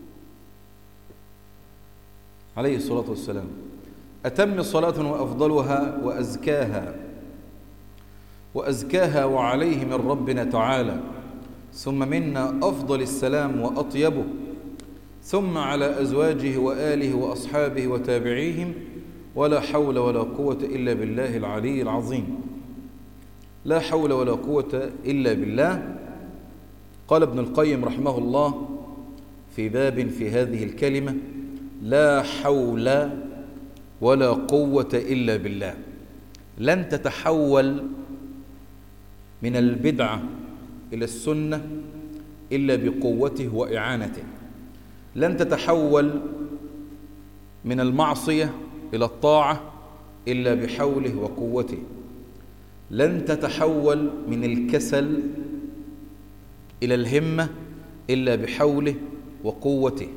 عليه الصلاة والسلام. أتم صلاة وأفضلها وأزكاها وأزكاها وعليه من ربنا تعالى، ثم منا أفضل السلام وأطيبه، ثم على أزواجه وآله وأصحابه وتابعيهم، ولا حول ولا قوة إلا بالله العلي العظيم. لا حول ولا قوة إلا بالله. قال ابن القيم رحمه الله في باب في هذه الكلمة: لا حول ولا قوة إلا بالله. لن تتحول من البدعة إلى السنة إلا بقوته وإعانته. لن تتحول من المعصية إلى الطاعة إلا بحوله وقوته. لن تتحول من الكسل إلى الهمة إلا بحوله وقوته.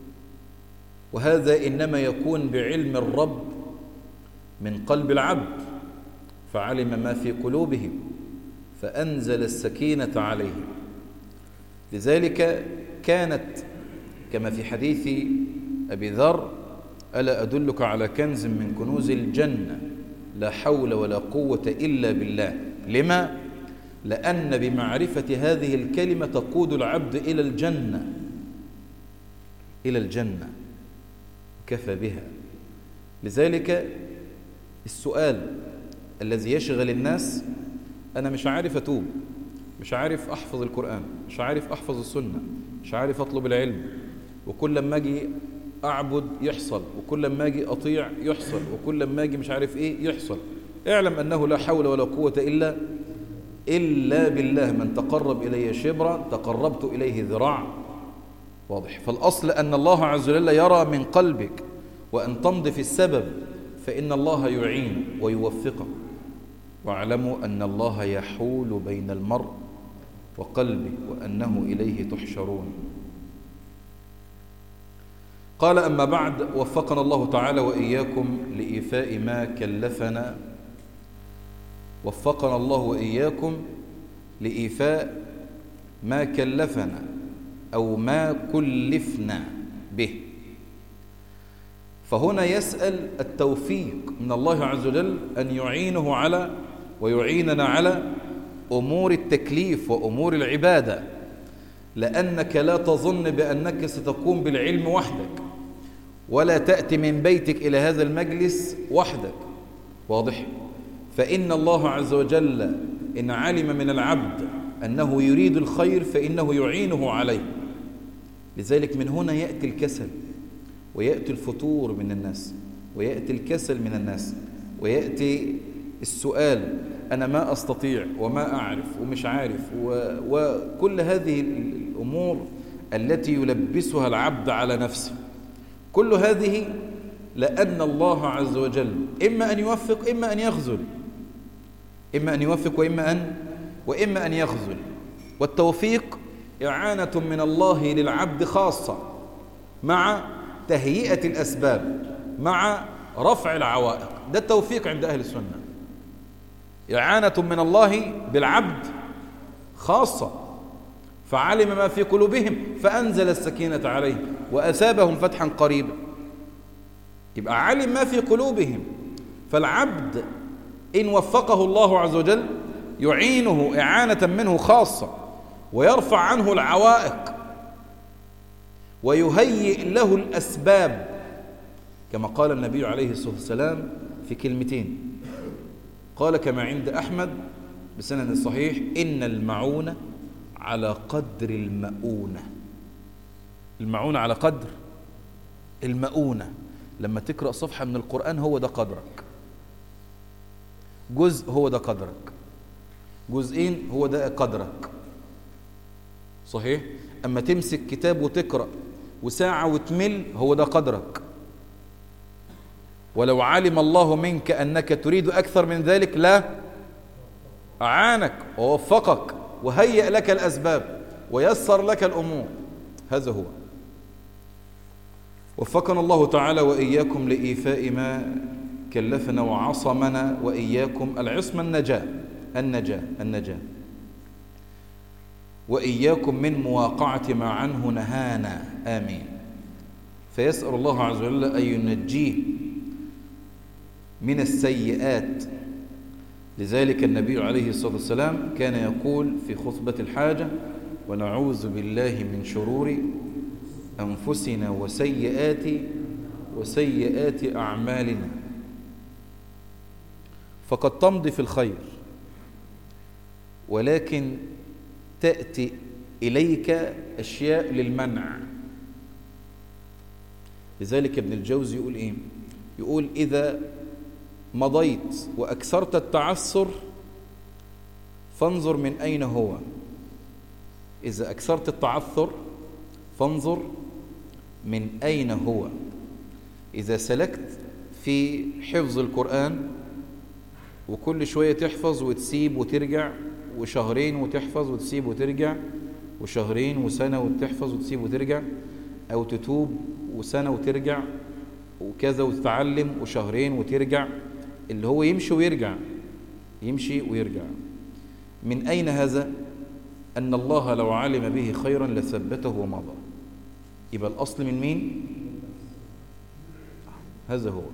وهذا إنما يكون بعلم الرب من قلب العبد، فعلم ما في قلوبهم فأنزل السكينة عليهم. لذلك كانت كما في حديث أبي ذر: ألا أدلك على كنز من كنوز الجنة لا حول ولا قوة إلا بالله. لما؟ لأن بمعرفة هذه الكلمة تقود العبد إلى الجنة، إلى الجنة كفى بها. لذلك السؤال الذي يشغل الناس: أنا مش عارف أتوب، مش عارف أحفظ القرآن، مش عارف أحفظ السنة، مش عارف أطلب العلم، وكل لما أجي أعبد يحصل، وكل لما أجي أطيع يحصل، وكل لما أجي مش عارف إيه يحصل. اعلم أنه لا حول ولا قوة إلا إلا بالله. من تقرب إلي شبرا تقربت إليه ذراع. واضح. فالأصل أن الله عز وجل يرى من قلبك، وأن تمضي في السبب، فإن الله يعين ويوفقك. واعلموا أن الله يحول بين المرء وقلبه وأنه إليه تحشرون. قال: أما بعد، وفقنا الله تعالى وإياكم لإيفاء ما كلفنا وفقنا الله وإياكم لإيفاء ما كلفنا أو ما كلفنا به. فهنا يسأل التوفيق من الله عز وجل أن يعينه على ويعيننا على أمور التكليف وأمور العبادة، لأنك لا تظن بأنك ستقوم بالعلم وحدك، ولا تأتي من بيتك إلى هذا المجلس وحدك. واضح؟ فإن الله عز وجل إن علم من العبد أنه يريد الخير فإنه يعينه عليه. لذلك من هنا يأتي الكسل، ويأتي الفتور من الناس، ويأتي الكسل من الناس، ويأتي السؤال: أنا ما أستطيع وما أعرف ومش عارف، و... وكل هذه الأمور التي يلبسها العبد على نفسه. كل هذه لأن الله عز وجل إما أن يوفق إما أن يخذل، إما أن يوفق وإما أن وإما أن يخذل. والتوفيق إعانة من الله للعبد خاصة، مع تهيئة الأسباب، مع رفع العوائق. ده التوفيق عند أهل السنة. إعانة من الله بالعبد خاصة، فعلم ما في قلوبهم فأنزل السكينة عليهم وأثابهم فتحا قريبا. يبقى علم ما في قلوبهم، فالعبد إن وفقه الله عز وجل يعينه إعانة منه خاصة، ويرفع عنه العوائق، ويهيئ له الأسباب، كما قال النبي عليه الصلاة والسلام في كلمتين. قال كما عند أحمد بسند صحيح: إن المعونة على قدر المؤونة. المعونة على قدر المؤونة. لما تقرأ صفحة من القرآن هو ده قدرك، جزء هو ده قدرك، جزئين هو ده قدرك. صحيح؟ أما تمسك كتاب وتقرأ وساعة وتمل، هو ده قدرك. ولو علم الله منك أنك تريد أكثر من ذلك لا أعانك ووفقك وهيئ لك الأسباب ويسر لك الأمور. هذا هو. وفقنا الله تعالى وإياكم لإيفاء ما كلفنا وعصمنا وإياكم العصمة النجاة النجاة النجاة وإياكم من مواقعة ما عنه نهانا. آمين. فيسأل الله عز وجل أن ينجيه من السيئات. لذلك النبي عليه الصلاة والسلام كان يقول في خطبة الحاجة: ونعوذ بالله من شرور أنفسنا وسيئات وسيئات أعمالنا. فقد تمضي في الخير ولكن تأتي إليك أشياء للمنع. لذلك ابن الجوزي يقول إيه؟ يقول: إذا مضيت وأكثرت التعثر فانظر من أين هو. إذا أكثرت التعثر فانظر من أين هو. إذا سلكت في حفظ القرآن وكل شوية تحفظ وتسيب وترجع، وشهرين وتحفظ وتسيب وترجع، وشهرين وسنة وتحفظ وتسيب وترجع، أو تتوب وسنة وترجع وكذا وتتعلم وشهرين وترجع، اللي هو يمشي ويرجع يمشي ويرجع. من أين هذا؟ أن الله لو علم به خيرا لثبته ومضى. يبقى الأصل من مين؟ هذا هو.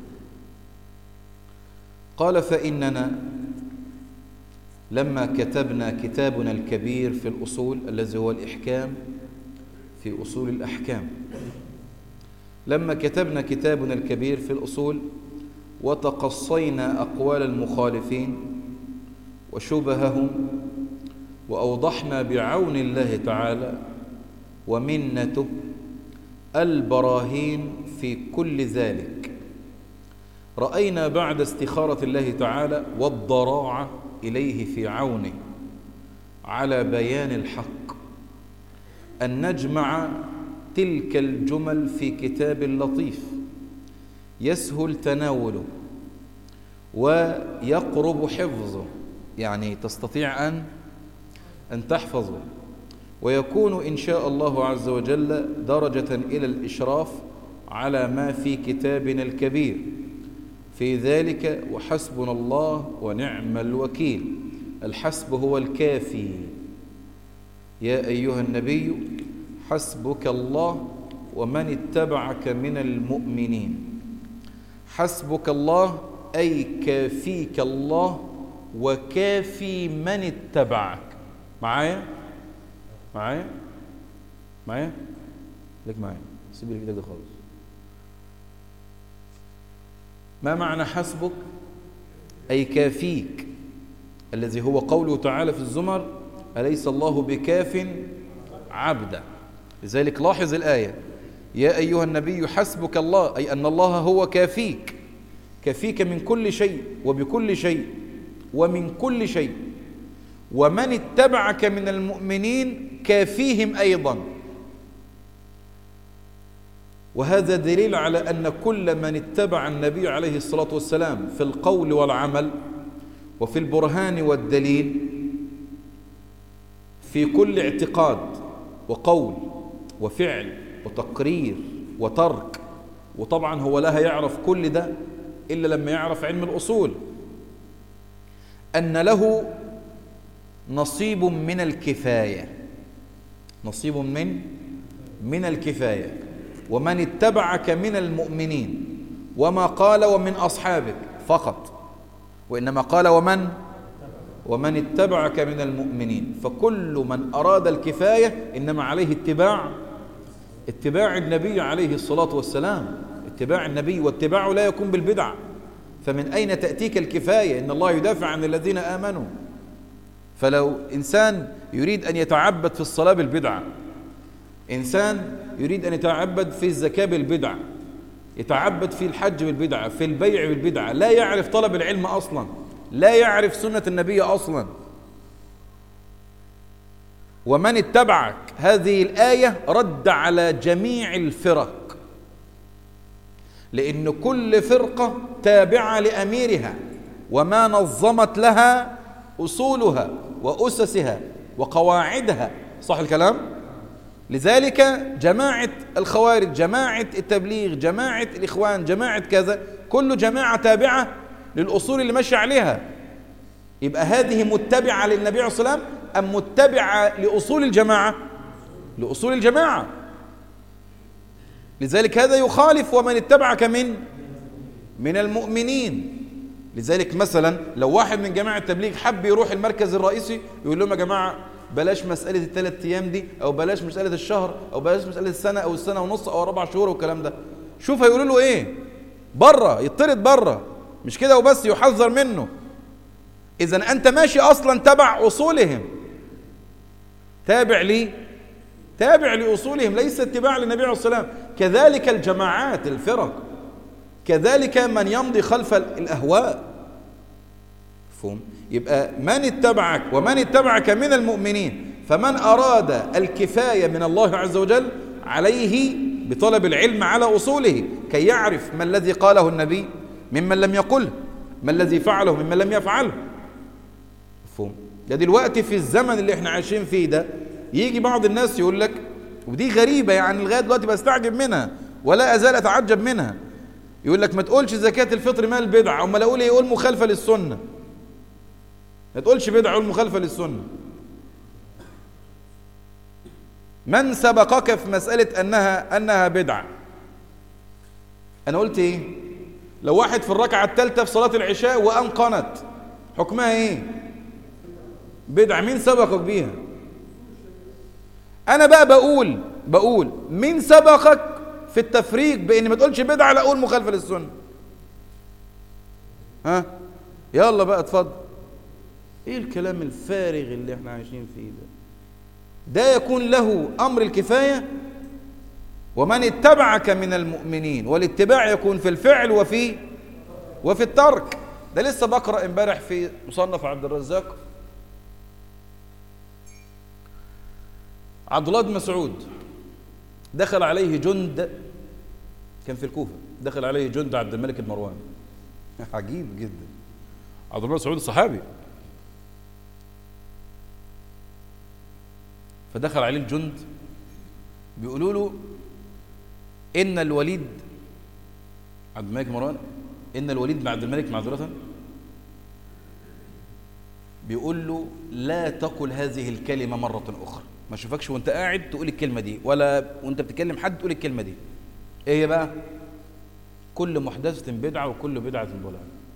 قال: فإننا لما كتبنا كتابنا الكبير في الأصول الذي هو الإحكام في أصول الأحكام، لما كتبنا كتابنا الكبير في الأصول وتقصينا أقوال المخالفين وشبههم وأوضحنا بعون الله تعالى ومنته البراهين في كل ذلك، رأينا بعد استخارة الله تعالى والضراعة إليه في عونه على بيان الحق أن نجمع تلك الجمل في كتاب لطيف يسهل تناوله ويقرب حفظه، يعني تستطيع أن أن تحفظه، ويكون إن شاء الله عز وجل درجة إلى الإشراف على ما في كتابنا الكبير في ذلك. وحسبنا الله ونعم الوكيل. الحسب هو الكافي. يا أيها النبي حسبك الله ومن اتبعك من المؤمنين. حسبك الله أي كافيك الله وكافي من اتبعك. معايا معايا معايا لك معايا سيب الكتاب ده خالص. ما معنى حسبك؟ أي كافيك، الذي هو قوله تعالى في الزمر: أليس الله بكاف عبدا. لذلك لاحظ الآية: يا أيها النبي حسبك الله، أي أن الله هو كافيك، كافيك من كل شيء وبكل شيء ومن كل شيء، ومن اتبعك من المؤمنين كافيهم أيضا. وهذا دليل على أن كل من اتبع النبي عليه الصلاة والسلام في القول والعمل وفي البرهان والدليل، في كل اعتقاد وقول وفعل وتقرير وترك، وطبعا هو لا يعرف كل ده إلا لما يعرف علم الأصول، أن له نصيب من الكفاية، نصيب من من الكفاية. ومن اتبعك من المؤمنين، وما قال ومن أصحابك فقط، وإنما قال ومن ومن اتبعك من المؤمنين. فكل من أراد الكفاية إنما عليه اتباع اتباع النبي عليه الصلاة والسلام، اتباع النبي، واتباعه لا يكون بالبدع. فمن أين تأتيك الكفاية؟ إن الله يدافع عن الذين آمنوا. فلو إنسان يريد أن يتعبد في الصلاة بالبدعة، إنسان يريد أن يتعبد في الزكاة بالبدعة، يتعبد في الحج بالبدعة، في البيع بالبدعة، لا يعرف طلب العلم أصلا، لا يعرف سنة النبي أصلا، ومن اتبعك هذه الآية رد على جميع الفرق، لأن كل فرقة تابعة لأميرها وما نظمت لها أصولها وأسسها وقواعدها، صح الكلام؟ لذلك جماعة الخوارج، جماعة التبليغ، جماعة الإخوان، جماعة كذا، كل جماعة تابعة للأصول اللي ماشي عليها. يبقى هذه متبعة للنبي عليه الصلاة والسلام أم متبعة لأصول الجماعة؟ لأصول الجماعة. لذلك هذا يخالف ومن اتبعك من من المؤمنين. لذلك مثلا لو واحد من جماعة التبليغ حب يروح المركز الرئيسي يقول لهم يا جماعة بلاش مسألة الثلاث أيام دي، أو بلاش مسألة الشهر، أو بلاش مسألة السنة أو السنة ونص أو أربع شهور والكلام ده، شوف هيقولوا له إيه؟ بره، يطرد بره. مش كده وبس، يحذر منه. إذا أنت ماشي أصلا تبع أصولهم، تابع لي تابع لأصولهم، ليس اتباع للنبي عليه الصلاة والسلام. كذلك الجماعات، الفرق، كذلك من يمضي خلف الأهواء. مفهوم؟ يبقى من اتبعك ومن اتبعك من المؤمنين، فمن أراد الكفاية من الله عز وجل عليه بطلب العلم على أصوله كي يعرف ما الذي قاله النبي ممن لم يقله، ما الذي فعله ممن لم يفعله. مفهوم؟ ده دلوقتي في الزمن اللي احنا عايشين فيه ده يجي بعض الناس يقول لك، ودي غريبة يعني لغاية دلوقتي بستعجب منها ولا أزال أتعجب منها، يقول لك ما تقولش زكاة الفطر مال بدعة، أما أقول يقول مخالفة للسنة. ما تقولش بدعة، قول مخالفة للسنة. من سبقك في مسألة أنها أنها بدعة؟ أنا قلت إيه؟ لو واحد في الركعة الثالثة في صلاة العشاء وأن قنت، حكمها إيه؟ بدعة. مين سبقك بيها؟ أنا بقى بقول بقول مين سبقك في التفريق بإن ما تقولش بدعة لا أقول مخالفة للسنة؟ ها؟ يلا بقى اتفضل. إيه الكلام الفارغ اللي احنا عايشين فيه ده؟ ده يكون له أمر الكفاية ومن اتبعك من المؤمنين، والاتباع يكون في الفعل وفي وفي الترك. ده لسه بقرأ امبارح في مصنف عبد الرزاق، عبد الله بن مسعود دخل عليه جند، كان في الكوفة، دخل عليه جند عبد الملك بن مروان. عجيب جدا. عبد الله بن مسعود صحابي، فدخل عليه الجند بيقولوا له إن الوليد عبد الملك بن مروان، إن الوليد بن عبد الملك معذرة، بيقول له لا تقل هذه الكلمة مرة أخرى، ما اشوفكش وانت قاعد تقول الكلمة دي، ولا وانت بتكلم حد تقول الكلمة دي. ايه بقى؟ كل محدثة بدعة وكل بدعة ضلالة.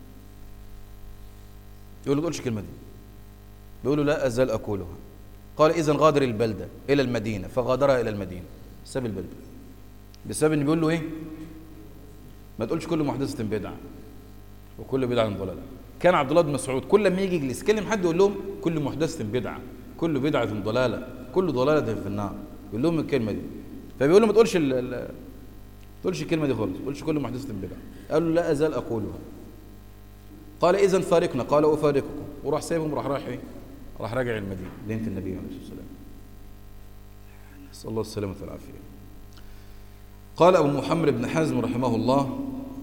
يقول له تقولش الكلمة دي، بيقول له لا أزال أقولها. قال إذن غادر البلدة إلى المدينة، فغادرها إلى المدينة، ساب البلدة بسبب إن بيقول له إيه؟ ما تقولش كل محدثة بدعة وكل بدعة ضلالة. كان عبد الله بن مسعود كل ما يجي يجلس يكلم حد يقول لهم كل محدثة بدعة، كل بدعة ضلالة، كل ضلالة في النار، يقول لهم الكلمة دي. فبيقول له ما تقولش ما تقولش الكلمة دي خالص، ما تقولش كل محدثة بدعة. قال له لا أزال أقولها. قال إذن فارقنا، قال أفارقكم، وراح سايبهم وراح رايح إيه؟ راح راجع المدينة، مدينة النبي عليه الصلاة والسلام. نسأل الله السلامة والعافية. قال أبو محمد بن حزم رحمه الله: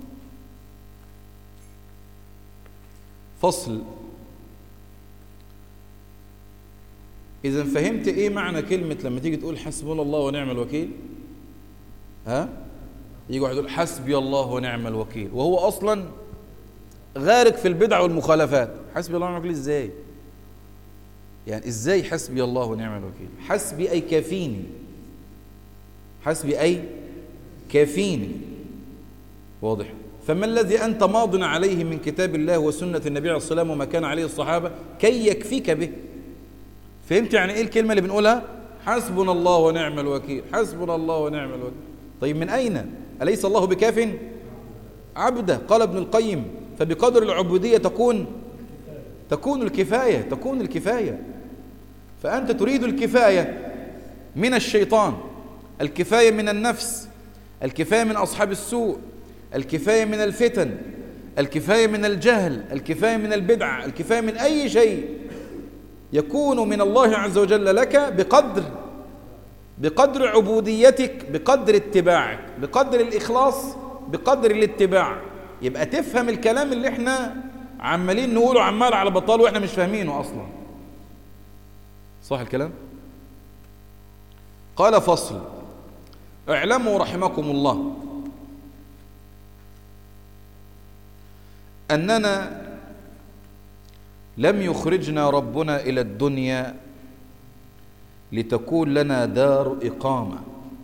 فصل. إذا فهمت إيه معنى كلمة لما تيجي تقول حسبنا الله ونعم الوكيل؟ ها؟ يجي واحد يقول حسبي الله ونعم الوكيل وهو أصلا غارق في البدع والمخالفات. حسبي الله ونعم الوكيل إزاي؟ يعني إزاي حسبي الله ونعم الوكيل؟ حسبي أي كافيني، حسبي أي كافيني. واضح؟ فما الذي أنت ماض عليه من كتاب الله وسنة النبي عليه الصلاة والسلام وما كان عليه الصحابة كي يكفيك به؟ فهمت يعني إيه الكلمة اللي بنقولها؟ حسبنا الله ونعم الوكيل، حسبنا الله ونعم الوكيل. طيب من أين؟ أليس الله بكاف عبده؟ قال ابن القيم: فبقدر العبودية تكون تكون الكفاية، تكون الكفاية. فأنت تريد الكفاية من الشيطان، الكفاية من النفس، الكفاية من أصحاب السوء، الكفاية من يكون من الله عز وجل لك بقدر بقدر عبوديتك، بقدر اتباعك، بقدر الإخلاص، بقدر الاتباع. يبقى تفهم الكلام اللي احنا عمالين نقوله عمال على بطال واحنا مش فاهمينه أصلا. صح الكلام؟ قال فصل: اعلموا رحمكم الله أننا لم يخرجنا ربنا إلى الدنيا لتكون لنا دار إقامة،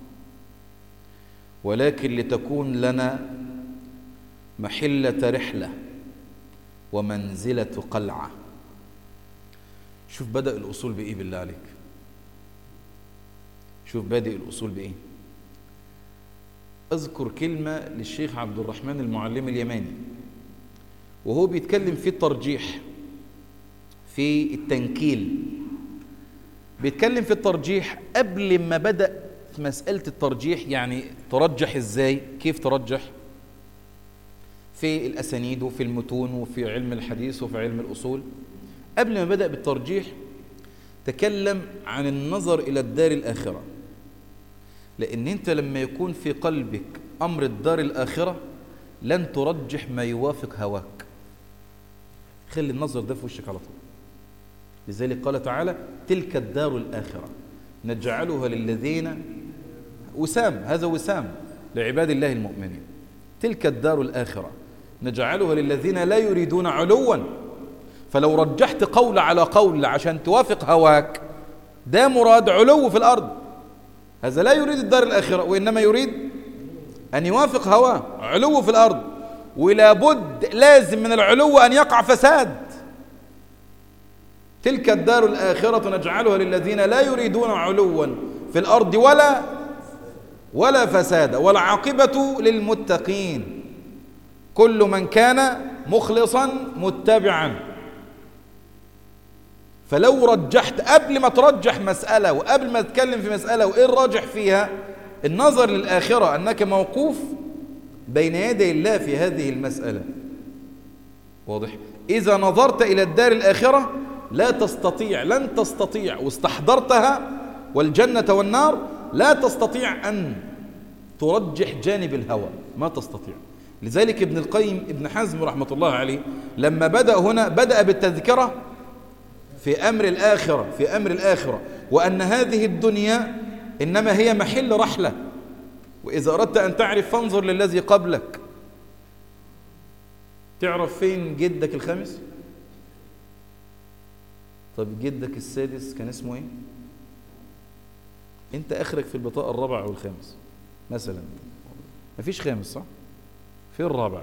ولكن لتكون لنا محلة رحلة ومنزلة قلعة. شوف بدأ الأصول بإيه بالله عليك، شوف بادئ الأصول بإيه. أذكر كلمة للشيخ عبد الرحمن المعلم اليماني وهو بيتكلم في الترجيح، في التنكيل، بيتكلم في الترجيح قبل ما بدأ في مسألة الترجيح. يعني ترجح إزاي، كيف ترجح في الأسانيد وفي المتون وفي علم الحديث وفي علم الأصول. قبل ما بدأ بالترجيح تكلم عن النظر إلى الدار الآخرة، لأن أنت لما يكون في قلبك أمر الدار الآخرة لن ترجح ما يوافق هواك. خلي النظر ده في وشك على طول. لذلك قال تعالى: تلك الدار الآخرة نجعلها للذين، وسام، هذا وسام لعباد الله المؤمنين. تلك الدار الآخرة نجعلها للذين لا يريدون علوا. فلو رجحت قول على قول عشان توافق هواك، ده مراد علو في الأرض. هذا لا يريد الدار الآخرة، وإنما يريد أن يوافق هواه، علو في الأرض. ولا بد لازم من العلو أن يقع فساد. تلك الدار الآخرة نجعلها للذين لا يريدون علوا في الأرض ولا ولا فساد والعاقبة للمتقين كل من كان مخلصا متبعا. فلو رجحت قبل ما ترجح مسألة وقبل ما تتكلم في مسألة وإيه الراجح فيها، النظر للآخرة، أنك موقوف بين يدي الله في هذه المسألة. واضح؟ إذا نظرت إلى الدار الآخرة لا تستطيع، لن تستطيع، واستحضرتها والجنة والنار، لا تستطيع أن ترجح جانب الهوى، ما تستطيع. لذلك ابن القيم ابن حزم رحمة الله عليه لما بدأ هنا بدأ بالتذكرة في أمر الآخرة، في أمر الآخرة، وأن هذه الدنيا إنما هي محل رحلة. وإذا أردت أن تعرف فانظر للذي قبلك. تعرف فين جدك الخامس؟ طب جدك السادس كان اسمه ايه؟ انت اخرك في البطاقة الرابع او الخامس مثلا. مفيش خامس صح؟ في الرابع.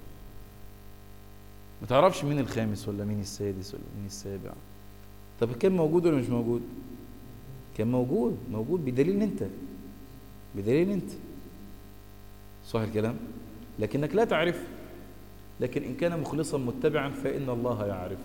ما تعرفش مين الخامس ولا مين السادس ولا مين السابع. طب كان موجود ولا مش موجود؟ كان موجود، موجود بدليل انت، بدليل انت. صح الكلام؟ لكنك لا تعرف. لكن ان كان مخلصا متبعا فان الله يعرف.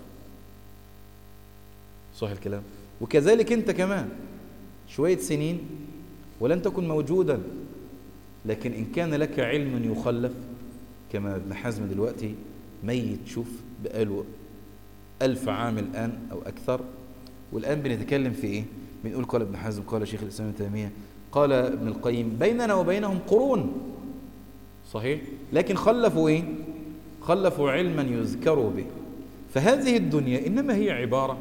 صح الكلام؟ وكذلك انت كمان شوية سنين ولن تكن موجودا، لكن إن كان لك علم يخلف كما ابن حزم دلوقتي ميت، شوف بقاله ألف عام الآن أو أكثر، والآن بنتكلم في إيه؟ بنقول قال ابن حزم، قال شيخ الإسلام ابن تيمية، قال ابن القيم: بيننا وبينهم قرون. صحيح؟ لكن خلفوا إيه؟ خلفوا علما يذكروا به. فهذه الدنيا إنما هي عبارة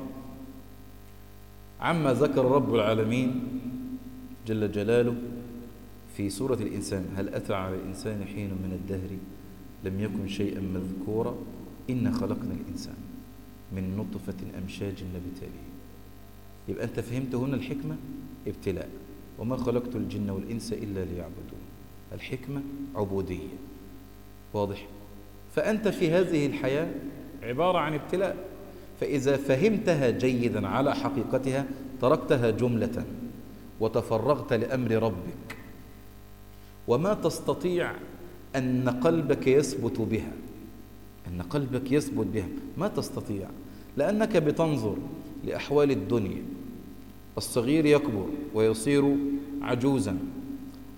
عما ذكر رب العالمين جل جلاله في سورة الإنسان: هل أتى على الإنسان حين من الدهر لم يكن شيئا مذكورا إنا خلقنا الإنسان من نطفة أمشاج نبتليه. يبقى أنت فهمت هنا الحكمة ابتلاء. وما خلقت الجن والإنس إلا ليعبدون. الحكمة عبودية. واضح؟ فأنت في هذه الحياة عبارة عن ابتلاء. فإذا فهمتها جيدا على حقيقتها تركتها جملة وتفرغت لأمر ربك، وما تستطيع أن قلبك يثبت بها، أن قلبك يثبت بها ما تستطيع، لأنك بتنظر لأحوال الدنيا. الصغير يكبر ويصير عجوزا،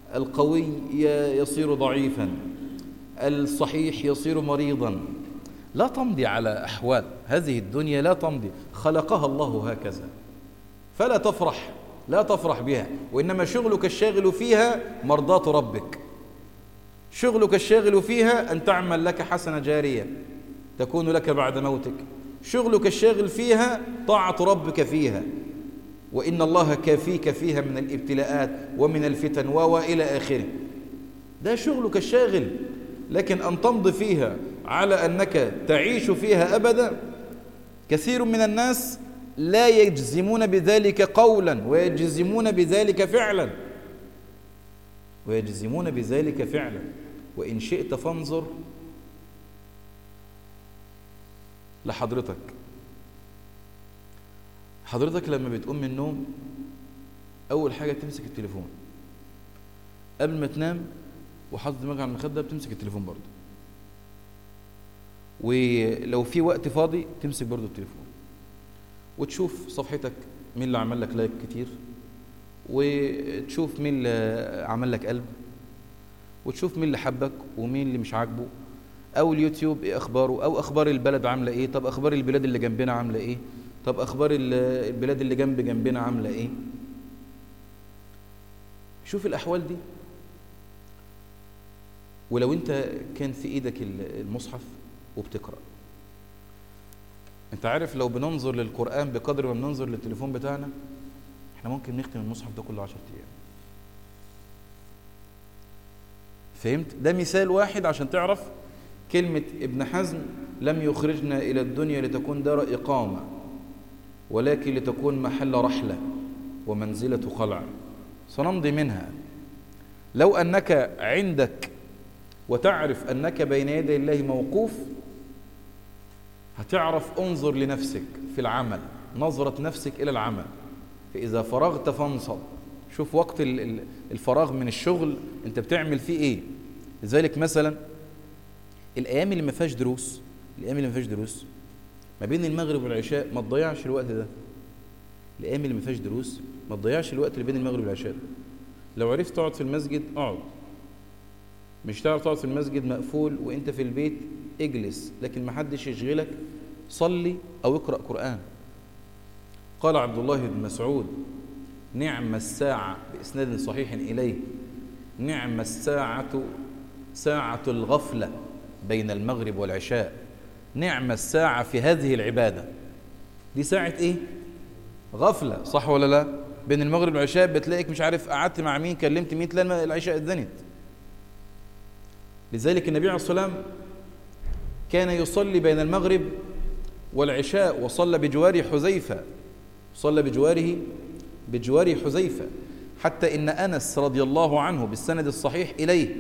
القوي يصير ضعيفا، الصحيح يصير مريضا، لا تمضي على أحوال هذه الدنيا، لا تمضي، خلقها الله هكذا، فلا تفرح، لا تفرح بها، وإنما شغلك الشاغل فيها مرضاة ربك، شغلك الشاغل فيها أن تعمل لك حسنة جارية تكون لك بعد موتك، شغلك الشاغل فيها طاعة ربك فيها، وإن الله كافيك فيها من الابتلاءات ومن الفتن وإلى آخره. ده شغلك الشاغل. لكن أن تمضي فيها على أنك تعيش فيها أبدا، كثير من الناس لا يجزمون بذلك قولا ويجزمون بذلك فعلا، ويجزمون بذلك فعلا. وإن شئت فانظر لحضرتك، حضرتك لما بتقوم من النوم أول حاجة تمسك التليفون، قبل ما تنام وحاطط دماغك على المخدة بتمسك التليفون برضه، ولو في وقت فاضي تمسك برضه التليفون وتشوف صفحتك مين اللي عمل لك لايك كتير، وتشوف مين اللي عمل لك قلب، وتشوف مين اللي حبك ومين اللي مش عاجبه، او اليوتيوب ايه اخباره، او اخبار البلد عامله ايه، طب اخبار البلاد اللي جنبنا عامله ايه، طب اخبار البلاد اللي جنب جنبنا عامله ايه. شوف الاحوال دي. ولو انت كان في ايدك المصحف وبتقرأ، انت عارف لو بننظر للقرآن بقدر ما بننظر للتليفون بتاعنا، احنا ممكن نختم المصحف ده كله عشرة ايام. فهمت؟ ده مثال واحد عشان تعرف كلمة ابن حزم: لم يخرجنا إلى الدنيا لتكون دار إقامة، ولكن لتكون محل رحلة ومنزلة خلع، سنمضي منها. لو أنك عندك وتعرف أنك بين يدي الله موقوف، هتعرف انظر لنفسك في العمل، نظرة نفسك إلى العمل، فإذا فرغت فانصب. شوف وقت الفراغ من الشغل أنت بتعمل فيه إيه. لذلك مثلا الأيام اللي ما فيهاش دروس، الأيام اللي ما فيهاش دروس ما بين المغرب والعشاء ما تضيعش الوقت ده. الأيام اللي ما فيهاش دروس ما تضيعش الوقت اللي بين المغرب والعشاء. لو عرفت تقعد في المسجد اقعد، مش تعرف تقعد في المسجد مقفول وانت في البيت اجلس، لكن ما حدش يشغلك، صلي او اقرأ قرآن. قال عبد الله بن مسعود: نعم الساعة، بإسناد صحيح إليه، نعم الساعة ساعة الغفلة بين المغرب والعشاء. نعم الساعة في هذه العبادة، دي ساعة ايه؟ غفلة، صح ولا لا؟ بين المغرب والعشاء بتلاقيك مش عارف قعدت مع مين، كلمت مين، تلاقي العشاء اتذنت. لذلك النبي عليه الصلاة والسلام كان يصلي بين المغرب والعشاء، وصلى بجواره حذيفة، صلى بجواره بجواره حذيفة، حتى إن أنس رضي الله عنه بالسند الصحيح إليه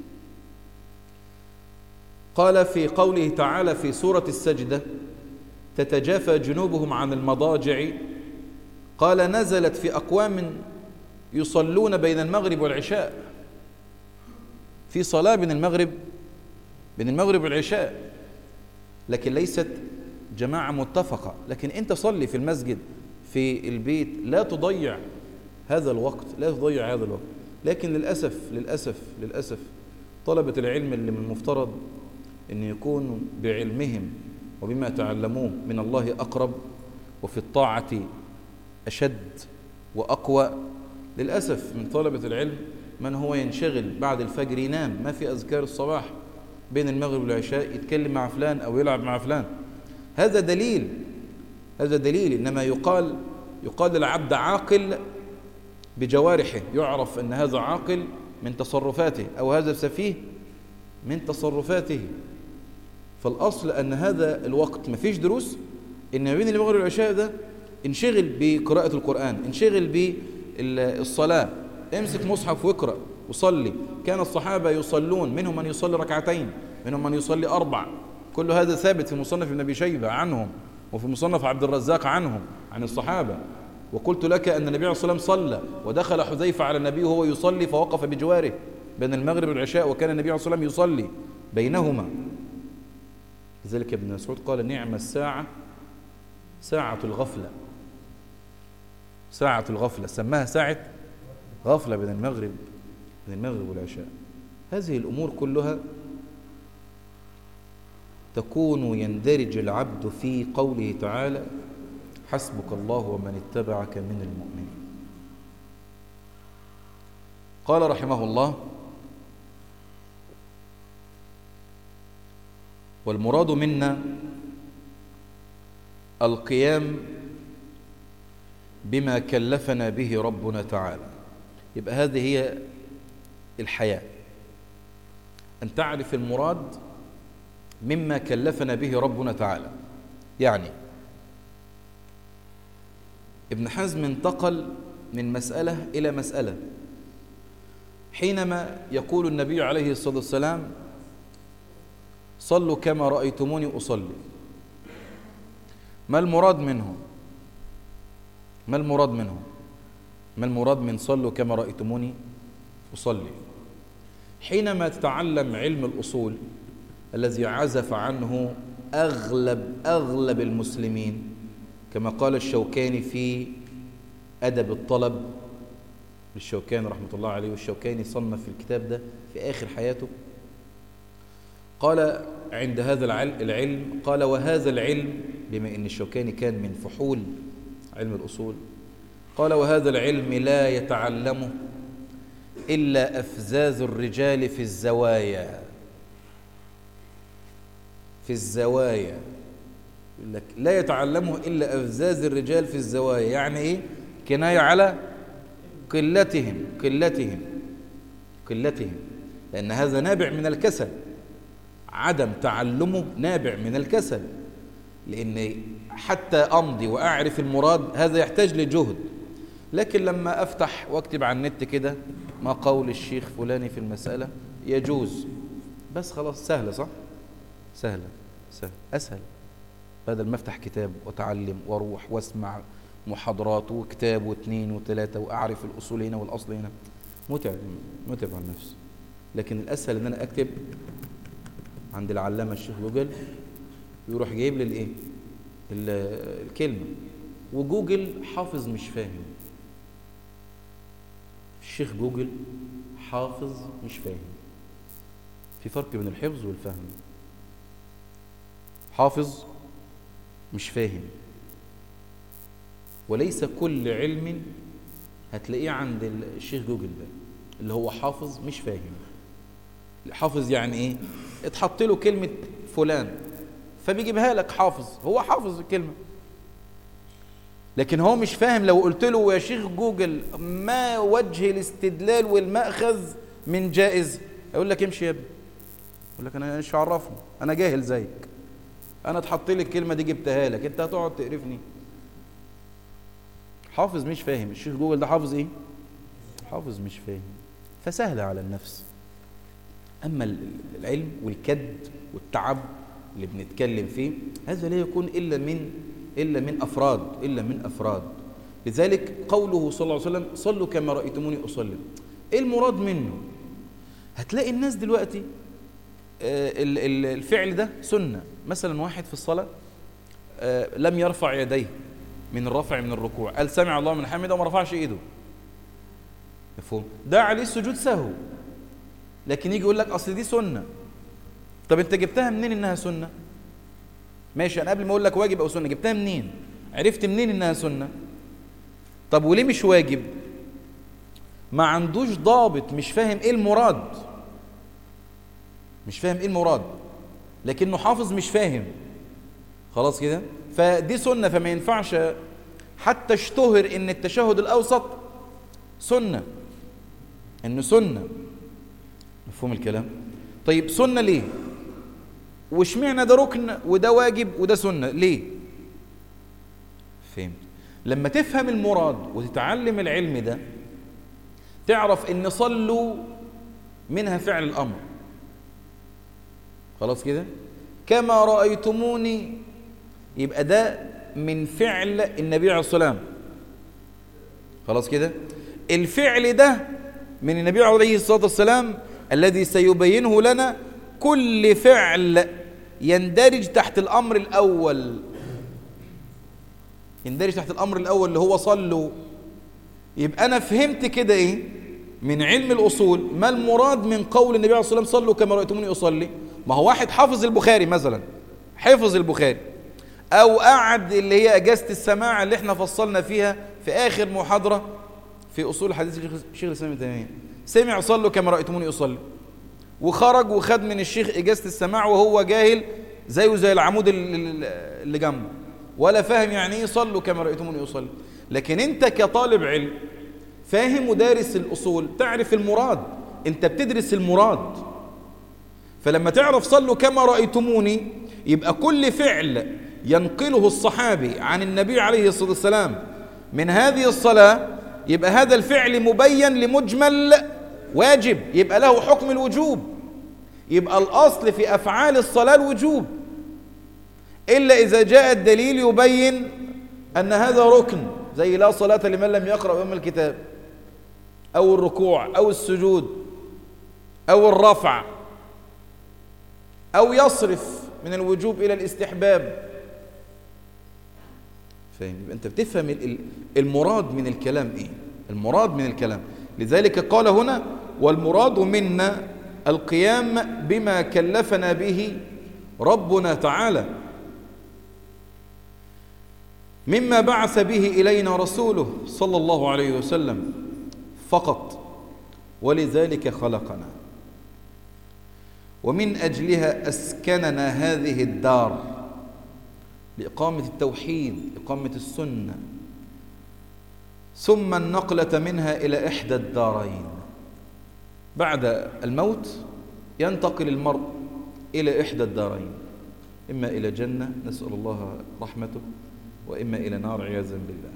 قال في قوله تعالى في سورة السجدة: تتجافى جنوبهم عن المضاجع، قال نزلت في أقوام يصلون بين المغرب والعشاء، في صلاة بين المغرب بين المغرب والعشاء، لكن ليست جماعة متفقة. لكن أنت صلي في المسجد في البيت، لا تضيع هذا الوقت، لا تضيع هذا الوقت. لكن للأسف للأسف للأسف طلبة العلم اللي من المفترض أن يكونوا بعلمهم وبما تعلموه من الله أقرب وفي الطاعة أشد وأقوى، للأسف من طلبة العلم من هو ينشغل بعد الفجر ينام، ما في أذكار الصباح، بين المغرب والعشاء يتكلم مع فلان أو يلعب مع فلان. هذا دليل هذا دليل إنما يقال يقال للعبد عاقل بجوارحه، يعرف أن هذا عاقل من تصرفاته، أو هذا سفيه من تصرفاته. فالأصل أن هذا الوقت ما فيش دروس، إن ما بين المغرب والعشاء ده انشغل بقراءة القرآن، انشغل بالصلاة، امسك مصحف واقرأ وصلي. كان الصحابة يصلون، منهم من يصلي ركعتين، منهم من يصلي أربع، كل هذا ثابت في مصنف ابن أبي شيبة عنهم، وفي مصنف عبد الرزاق عنهم عن الصحابة. وقلت لك أن النبي عليه الصلاة والسلام صلى، ودخل حذيفة على النبي وهو يصلي فوقف بجواره بين المغرب والعشاء، وكان النبي عليه الصلاة والسلام يصلي بينهما. لذلك ابن مسعود قال: نعم الساعة ساعة الغفلة، ساعة الغفلة، سماها ساعة غفلة بين المغرب بين المغرب والعشاء. هذه الأمور كلها تكون يندرج العبد في قوله تعالى حسبك الله ومن اتبعك من المؤمنين. قال رحمه الله: والمراد منا القيام بما كلفنا به ربنا تعالى. يبقى هذه هي الحياة، أن تعرف المراد مما كلفنا به ربنا تعالى. يعني ابن حزم انتقل من مسألة إلى مسألة حينما يقول النبي عليه الصلاة والسلام: صلوا كما رأيتموني أصلي. ما المراد منه؟ ما المراد منه؟ ما المراد من صلوا كما رأيتموني أصلي؟ حينما تتعلم علم الأصول الذي عزف عنه أغلب أغلب المسلمين، كما قال الشوكاني في أدب الطلب للشوكاني رحمة الله عليه، والشوكاني صنف في الكتاب ده في آخر حياته، قال عند هذا العلم، قال: وهذا العلم، بما أن الشوكاني كان من فحول علم الأصول، قال: وهذا العلم لا يتعلمه إلا أفزاز الرجال في الزوايا. في الزوايا يقول لك لا يتعلمه إلا أفزاز الرجال في الزوايا. يعني إيه؟ كناية على قلتهم قلتهم قلتهم لأن هذا نابع من الكسل. عدم تعلمه نابع من الكسل، لأن حتى أمضي وأعرف المراد هذا يحتاج لجهد. لكن لما أفتح واكتب على النت كده ما قول الشيخ فلاني في المسألة يجوز، بس خلاص، سهلة، صح؟ سهلة سهل أسهل، بدل ما أفتح كتاب وأتعلم وأروح وأسمع محاضرات وكتاب واثنين وثلاثة وأعرف الأصول هنا والأصل هنا، متعب متعب على النفس. لكن الأسهل إن أنا أكتب عند العلامة الشيخ جوجل، يروح جايب لي الإيه؟ الكلمة. وجوجل حافظ مش فاهم، الشيخ جوجل حافظ مش فاهم. في فرق بين الحفظ والفهم. حافظ مش فاهم، وليس كل علم هتلاقيه عند الشيخ جوجل ده اللي هو حافظ مش فاهم. حافظ يعني ايه؟ اتحط له كلمة فلان فبيجيبها لك حافظ، هو حافظ الكلمة، لكن هو مش فاهم. لو قلت له يا شيخ جوجل ما وجه الاستدلال والمأخذ من جائز، يقول لك امشي يا ابني، يقول لك انا مش عرفني، انا جاهل زيك، انا اتحط لي الكلمة دي جبتها لك، انت هتقعد تقرفني. حافظ مش فاهم. الشيخ جوجل ده حافظ ايه؟ حافظ مش فاهم، فسهل على النفس. اما العلم والكد والتعب اللي بنتكلم فيه هذا لا يكون الا من الا من افراد الا من افراد لذلك قوله صلى الله عليه وسلم: صلوا كما رايتموني اصلي. ايه المراد منه؟ هتلاقي الناس دلوقتي الفعل ده سنه. مثلا واحد في الصلاه لم يرفع يديه من الرفع من الركوع، قال سمع الله من حمده وما رفعش ايده، مفهوم؟ ده عليه سجود سهو، لكن يجي يقول لك اصل دي سنه. طب انت جبتها منين انها سنه؟ ماشي، انا قبل ما اقول لك واجب او سنه، جبتها منين؟ عرفت منين انها سنه؟ طب وليه مش واجب؟ ما عندوش ضابط، مش فاهم ايه المراد، مش فاهم ايه المراد، لكنه حافظ مش فاهم. خلاص كده؟ فدي سنه، فما ينفعش. حتى اشتهر ان التشهد الاوسط سنه، انه سنه، مفهوم الكلام؟ طيب سنه ليه؟ واشمعنى ده ركن وده واجب وده سنه ليه؟ فهمت؟ لما تفهم المراد وتتعلم العلم ده تعرف ان صلوا منها فعل الامر. خلاص كده؟ كما رايتموني، يبقى ده من فعل النبي عليه الصلاه والسلام. خلاص كده؟ الفعل ده من النبي عليه الصلاه والسلام الذي سيبينه لنا. كل فعل يندرج تحت الامر الاول، يندرج تحت الامر الاول اللي هو صلوا. يبقى انا فهمت كده ايه من علم الاصول ما المراد من قول النبي عليه الصلاه والسلام: صلوا كما رايتموني اصلي. ما هو واحد حافظ البخاري مثلا حفظ البخاري، أو قعد اللي هي أجازة السماع اللي احنا فصلنا فيها في آخر محاضرة في أصول الحديث الشيخ الإسلام ابن تيمية، سمع صلوا كما رأيتموني أصلي، وخرج وخد من الشيخ إجازة السماع وهو جاهل زيه زي العمود اللي جنبه، ولا فاهم يعني ايه صلوا كما رأيتموني أصلي. لكن انت كطالب علم فاهم ودارس الأصول تعرف المراد، انت بتدرس المراد. فلما تعرف صلوا كما رأيتموني يبقى كل فعل ينقله الصحابي عن النبي عليه الصلاة والسلام من هذه الصلاة يبقى هذا الفعل مبين لمجمل واجب، يبقى له حكم الوجوب. يبقى الأصل في أفعال الصلاة الوجوب، إلا إذا جاء الدليل يبين أن هذا ركن، زي لا صلاة لمن لم يقرأ بأم الكتاب، أو الركوع أو السجود أو الرفع، أو يصرف من الوجوب إلى الاستحباب. فاهم؟ يبقى أنت بتفهم المراد من الكلام إيه، المراد من الكلام. لذلك قال هنا والمراد منا القيام بما كلفنا به ربنا تعالى مما بعث به إلينا رسوله صلى الله عليه وسلم فقط، ولذلك خلقنا ومن أجلها أسكننا هذه الدار لإقامة التوحيد، إقامة السنة، ثم النقلة منها إلى إحدى الدارين. بعد الموت ينتقل المرء إلى إحدى الدارين، إما إلى جنة نسأل الله رحمته، وإما إلى نار عياذا بالله.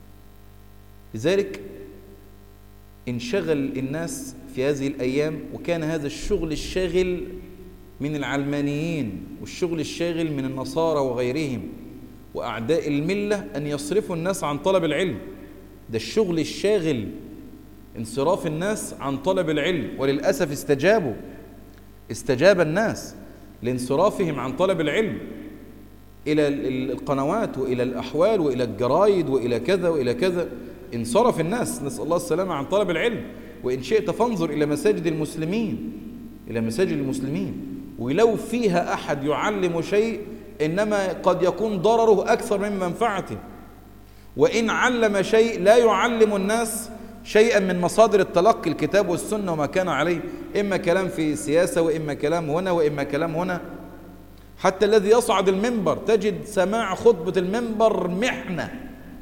لذلك انشغل الناس في هذه الأيام، وكان هذا الشغل الشاغل من العلمانيين والشغل الشاغل من النصارى وغيرهم وأعداء الملة أن يصرفوا الناس عن طلب العلم. ده الشغل الشاغل، انصراف الناس عن طلب العلم. وللأسف استجابوا استجاب الناس لانصرافهم عن طلب العلم إلى القنوات وإلى الأحوال وإلى الجرايد وإلى كذا وإلى كذا. انصرف الناس نسأل الله السلامة عن طلب العلم. وإن شئت فانظر إلى مساجد المسلمين، إلى مساجد المسلمين، ولو فيها أحد يعلم شيء إنما قد يكون ضرره أكثر من منفعته. وإن علم شيء لا يعلم الناس شيئا من مصادر التلقي الكتاب والسنة وما كان عليه، إما كلام في السياسة وإما كلام هنا وإما كلام هنا. حتى الذي يصعد المنبر تجد سماع خطبة المنبر محنة،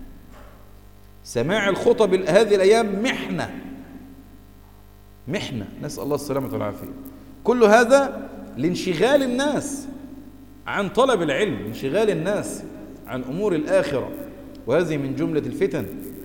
سماع الخطب هذه الأيام محنة محنة نسأل الله السلامة والعافية. كل هذا لانشغال الناس عن طلب العلم، انشغال الناس عن أمور الآخرة، وهذه من جملة الفتن.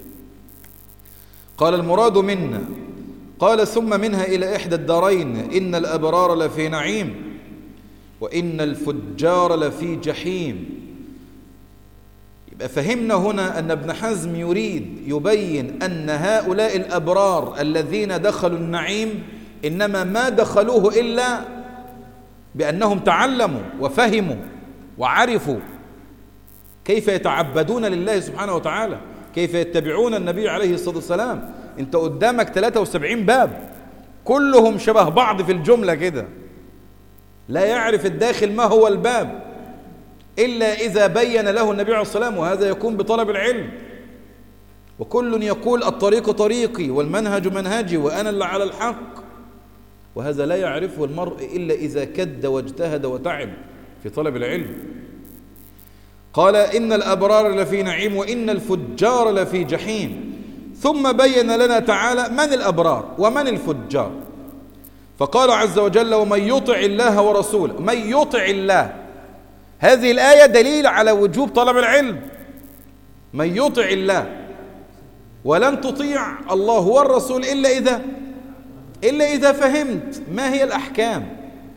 قال المراد منا، قال ثم منها إلى إحدى الدارين إن الأبرار لفي نعيم وإن الفجار لفي جحيم. يبقى فهمنا هنا أن ابن حزم يريد يبين أن هؤلاء الأبرار الذين دخلوا النعيم إنما ما دخلوه إلا بأنهم تعلموا وفهموا وعرفوا كيف يتعبدون لله سبحانه وتعالى، كيف يتبعون النبي عليه الصلاة والسلام. انت قدامك ثلاثة وسبعين باب كلهم شبه بعض في الجملة كده، لا يعرف الداخل ما هو الباب إلا إذا بين له النبي عليه الصلاة والسلام، وهذا يكون بطلب العلم. وكل يقول الطريق طريقي والمنهج منهجي وأنا اللي على الحق، وهذا لا يعرفه المرء إلا إذا كد واجتهد وتعب في طلب العلم. قال إن الأبرار لفي نعيم وإن الفجار لفي جحيم. ثم بين لنا تعالى من الأبرار ومن الفجار، فقال عز وجل ومن يطع الله ورسوله. من يطع الله، هذه الآية دليل على وجوب طلب العلم. من يطع الله، ولن تطيع الله والرسول إلا إذا إلا إذا فهمت ما هي الأحكام.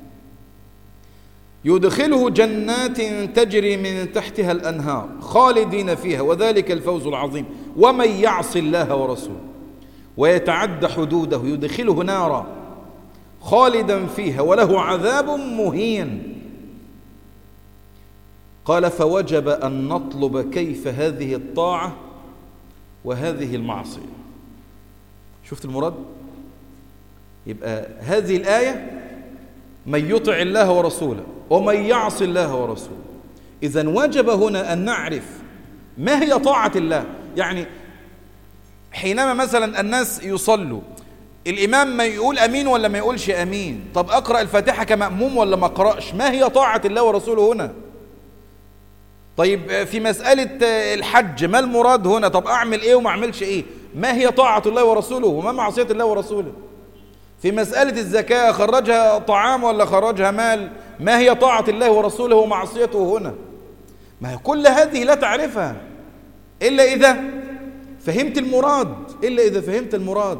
يدخله جنات تجري من تحتها الأنهار خالدين فيها وذلك الفوز العظيم. ومن يعص الله ورسوله ويتعد حدوده يدخله نارا خالدا فيها وله عذاب مهين. قال فوجب أن نطلب كيف هذه الطاعة وهذه المعصية. شفت المراد؟ يبقى هذه الآية من يطع الله ورسوله ومن يعص الله ورسوله. إذن وجب هنا أن نعرف ما هي طاعة الله. يعني حينما مثلا الناس يصلوا، الإمام ما يقول أمين ولا ما يقولش أمين؟ طب أقرأ الفاتحة كمأموم ولا ما أقرأش؟ ما هي طاعة الله ورسوله هنا؟ طيب في مسألة الحج ما المراد هنا؟ طب أعمل إيه وما أعملش إيه؟ ما هي طاعة الله ورسوله وما معصية الله ورسوله؟ في مسألة الزكاة خرجها طعام ولا خرجها مال؟ ما هي طاعة الله ورسوله ومعصيته هنا؟ ما هي كل هذه لا تعرفها إلا إذا فهمت المراد، إلا إذا فهمت المراد.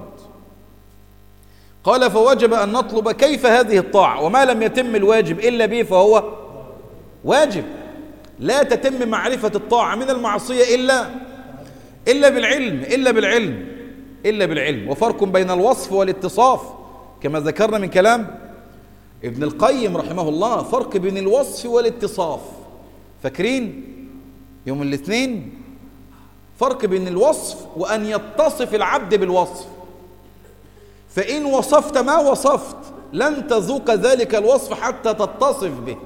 قال فوجب أن نطلب كيف هذه الطاعة، وما لم يتم الواجب إلا به فهو واجب. لا تتم معرفة الطاعة من المعصية إلا إلا بالعلم إلا بالعلم إلا بالعلم. وفرق بين الوصف والاتصاف كما ذكرنا من كلام ابن القيم رحمه الله، فرق بين الوصف والاتصاف. فاكرين يوم الاثنين؟ فرق بين الوصف وأن يتصف العبد بالوصف. فإن وصفت ما وصفت لن تذوق ذلك الوصف حتى تتصف به.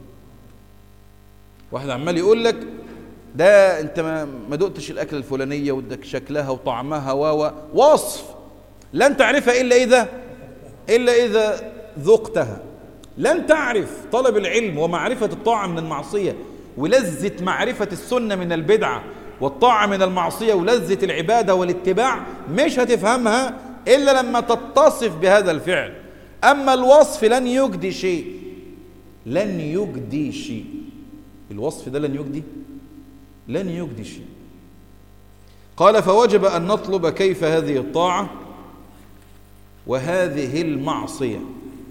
واحد عمال يقول لك ده انت ما دقتش الاكل الفلانيه ودك شكلها وطعمها و وصف لن تعرفها الا اذا الا اذا ذقتها. لن تعرف طلب العلم ومعرفه الطاعه من المعصيه ولذه معرفه السنه من البدعه والطاعه من المعصيه ولذه العباده والاتباع، مش هتفهمها الا لما تتصف بهذا الفعل. اما الوصف لن يجدي شيء، لن يجدي شيء. الوصف ده لن يجدي لن يجدي شيء. قال فوجب أن نطلب كيف هذه الطاعة وهذه المعصية.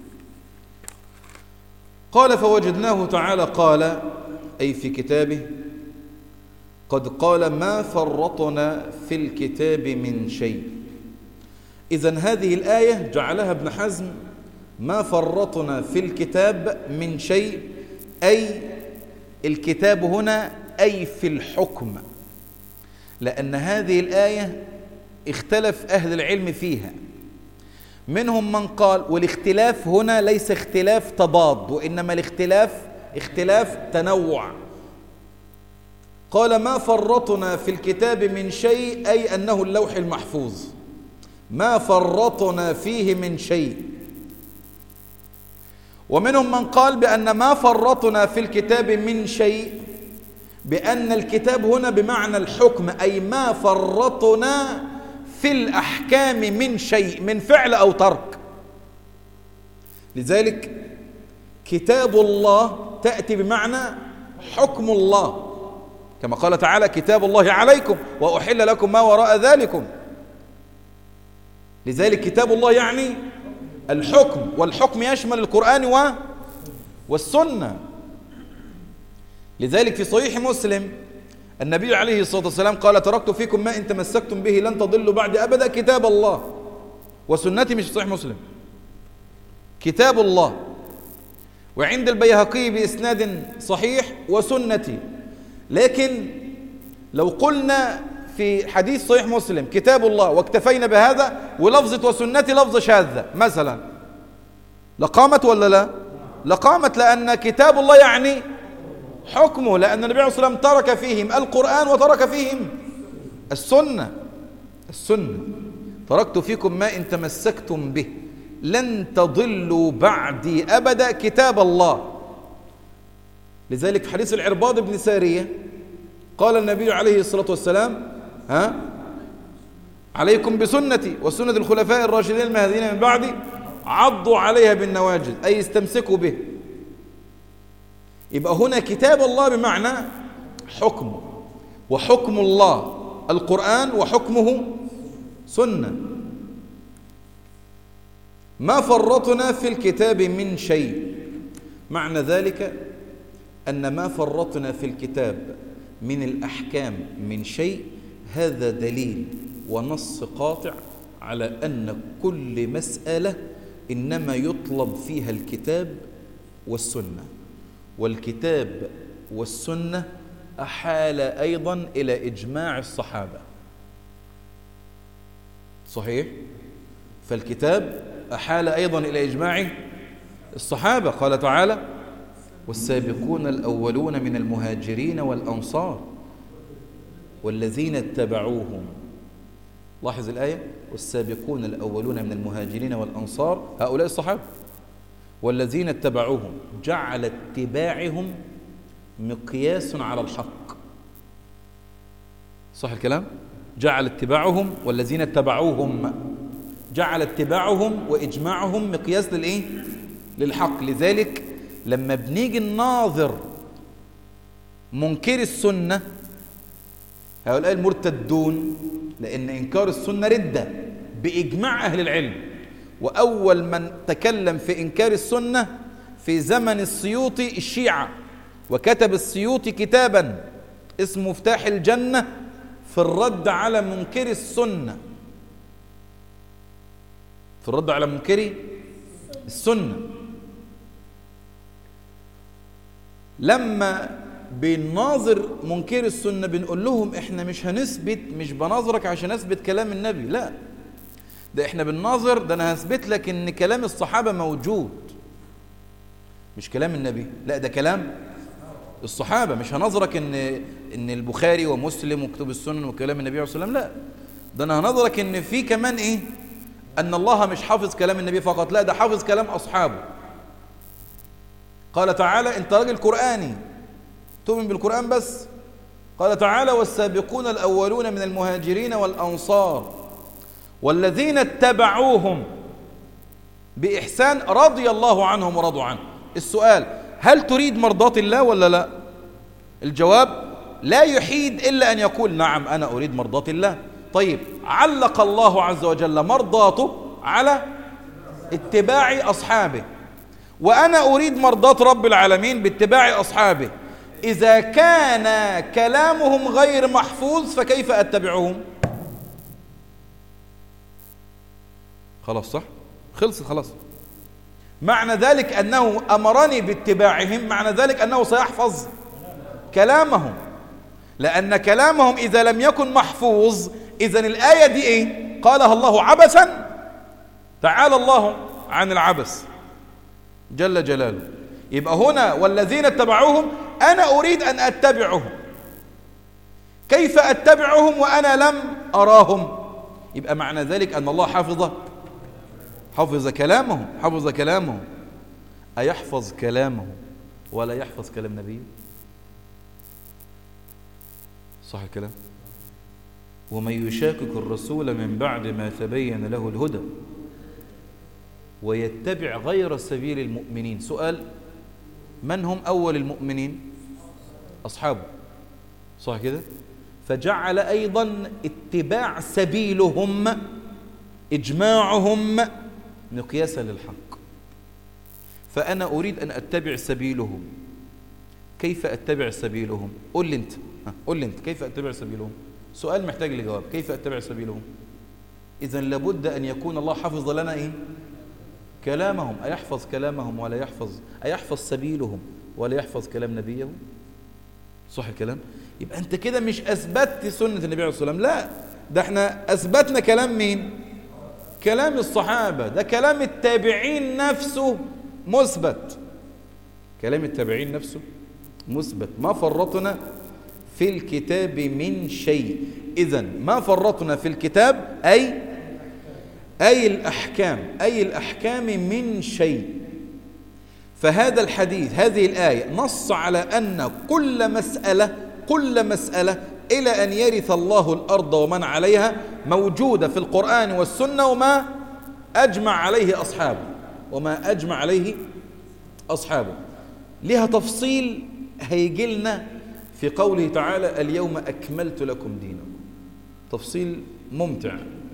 قال فوجدناه تعالى قال أي في كتابه قد قال ما فرطنا في الكتاب من شيء. إذن هذه الآية جعلها ابن حزم ما فرطنا في الكتاب من شيء، أي الكتاب هنا أي في الحكم، لأن هذه الآية اختلف أهل العلم فيها. منهم من قال، والاختلاف هنا ليس اختلاف تضاد وإنما الاختلاف اختلاف تنوع، قال ما فرطنا في الكتاب من شيء أي أنه اللوح المحفوظ، ما فرطنا فيه من شيء. ومنهم من قال بأن ما فرطنا في الكتاب من شيء بأن الكتاب هنا بمعنى الحكم، أي ما فرطنا في الأحكام من شيء، من فعل أو ترك. لذلك كتاب الله تأتي بمعنى حكم الله، كما قال تعالى كتاب الله عليكم وأحل لكم ما وراء ذلكم. لذلك كتاب الله يعني الحكم، والحكم يشمل القرآن و والسنة. لذلك في صحيح مسلم النبي عليه الصلاة والسلام قال تركت فيكم ما إن تمسكتم به لن تضلوا بعد أبدا كتاب الله وسنتي. مش صحيح مسلم، كتاب الله. وعند البيهقي بإسناد صحيح وسنتي. لكن لو قلنا في حديث صحيح مسلم كتاب الله واكتفينا بهذا ولفظة وسنتي لفظة شاذة مثلا، لقامت ولا لا؟ لقامت، لأن كتاب الله يعني حكمه، لأن النبي عليه الصلاة والسلام ترك فيهم القرآن وترك فيهم السنة. السنة تركت فيكم ما إن تمسكتم به لن تضلوا بعدي أبدا كتاب الله. لذلك في حديث العرباض بن سارية قال النبي عليه الصلاة والسلام ها عليكم بسنتي وسنة الخلفاء الراشدين المهديين من بعدي عضوا عليها بالنواجذ، أي استمسكوا به. يبقى هنا كتاب الله بمعنى حكمه، وحكم الله القرآن وحكمه سنة. ما فرطنا في الكتاب من شيء، معنى ذلك أن ما فرطنا في الكتاب من الأحكام من شيء، هذا دليل ونص قاطع على أن كل مسألة إنما يطلب فيها الكتاب والسنة، والكتاب والسنة أحال أيضا إلى إجماع الصحابة. صحيح؟ فالكتاب أحال أيضا إلى إجماع الصحابة. قال تعالى والسابقون الأولون من المهاجرين والأنصار والذين اتبعوهم. لاحظ الآية، والسابقون الأولون من المهاجرين والأنصار هؤلاء الصحابة والذين اتبعوهم، جعل اتباعهم مقياس على الحق. صح الكلام؟ جعل اتباعهم والذين اتبعوهم، جعل اتباعهم وإجماعهم مقياس للإيه؟ للحق. لذلك لما بنيجي الناظر منكر السنة هؤلاء المرتدون، لأن إنكار السنة ردة بإجماع أهل العلم، وأول من تكلم في إنكار السنة في زمن السيوطي الشيعة، وكتب السيوطي كتابا اسمه مفتاح الجنة في الرد على منكر السنة، في الرد على منكر السنة. لما بنناظر منكر السنة بنقول لهم احنا مش هنثبت، مش بناظرك عشان اثبت كلام النبي، لا، ده احنا بنناظر، ده انا هثبت لك ان كلام الصحابة موجود، مش كلام النبي، لا ده كلام الصحابة. مش هنظرك ان ان البخاري ومسلم وكتب السنن وكلام النبي عليه الصلاة والسلام، لا، ده انا هنظرك ان في كمان ايه، ان الله مش حافظ كلام النبي فقط، لا ده حافظ كلام اصحابه. قال تعالى انت راجل قرآني تؤمن بالقرآن بس، قال تعالى والسابقون الأولون من المهاجرين والأنصار والذين اتبعوهم بإحسان رضي الله عنهم ورضوا عنه. السؤال هل تريد مرضات الله ولا لا؟ الجواب لا يحيد إلا أن يقول نعم أنا أريد مرضات الله. طيب علق الله عز وجل مرضاته على اتباع أصحابه، وأنا أريد مرضات رب العالمين باتباع أصحابه. إذا كان كلامهم غير محفوظ فكيف أتبعهم؟ خلاص صح؟ خلصت خلاص. معنى ذلك أنه أمرني باتباعهم، معنى ذلك أنه سيحفظ كلامهم، لأن كلامهم إذا لم يكن محفوظ إذن الآية دي إيه؟ قالها الله عبثا؟ تعالى الله عن العبث جل جلاله. يبقى هنا والذين اتبعوهم أنا أريد أن أتبعهم، كيف أتبعهم وأنا لم أراهم؟ يبقى معنى ذلك أن الله حفظ حفظ كلامهم، حفظ كلامهم. أيحفظ كلامه ولا يحفظ كلام نبيه؟ صح الكلام؟ ومن يشاكك الرسول من بعد ما تبين له الهدى ويتبع غير سبيل المؤمنين. سؤال، من هم أول المؤمنين؟ أصحابه، صح كده؟ فجعل أيضا اتباع سبيلهم إجماعهم مقياسا للحق. فأنا أريد أن أتبع سبيلهم، كيف أتبع سبيلهم؟ قل لي أنت، قل لي أنت كيف أتبع سبيلهم؟ سؤال محتاج لجواب، كيف أتبع سبيلهم؟ إذن لابد أن يكون الله حفظ لنا إيه؟ كلامهم. أيحفظ كلامهم ولا يحفظ، أيحفظ سبيلهم ولا يحفظ كلام نبيهم؟ صح الكلام؟ يبقى أنت كده مش أثبتت سنة النبي عليه الصلاة والسلام، لا، ده احنا أثبتنا كلام مين؟ كلام الصحابة. ده كلام التابعين نفسه مثبت، كلام التابعين نفسه مثبت. ما فرطنا في الكتاب من شيء. إذن ما فرطنا في الكتاب أي أي الأحكام، أي الأحكام من شيء. فهذا الحديث، هذه الآية نص على أن كل مسألة كل مسألة إلى أن يرث الله الأرض ومن عليها موجودة في القرآن والسنة، وما أجمع عليه أصحابه وما أجمع عليه أصحابه. لها تفصيل هيجي لنا في قوله تعالى اليوم أكملت لكم دينكم، تفصيل ممتع.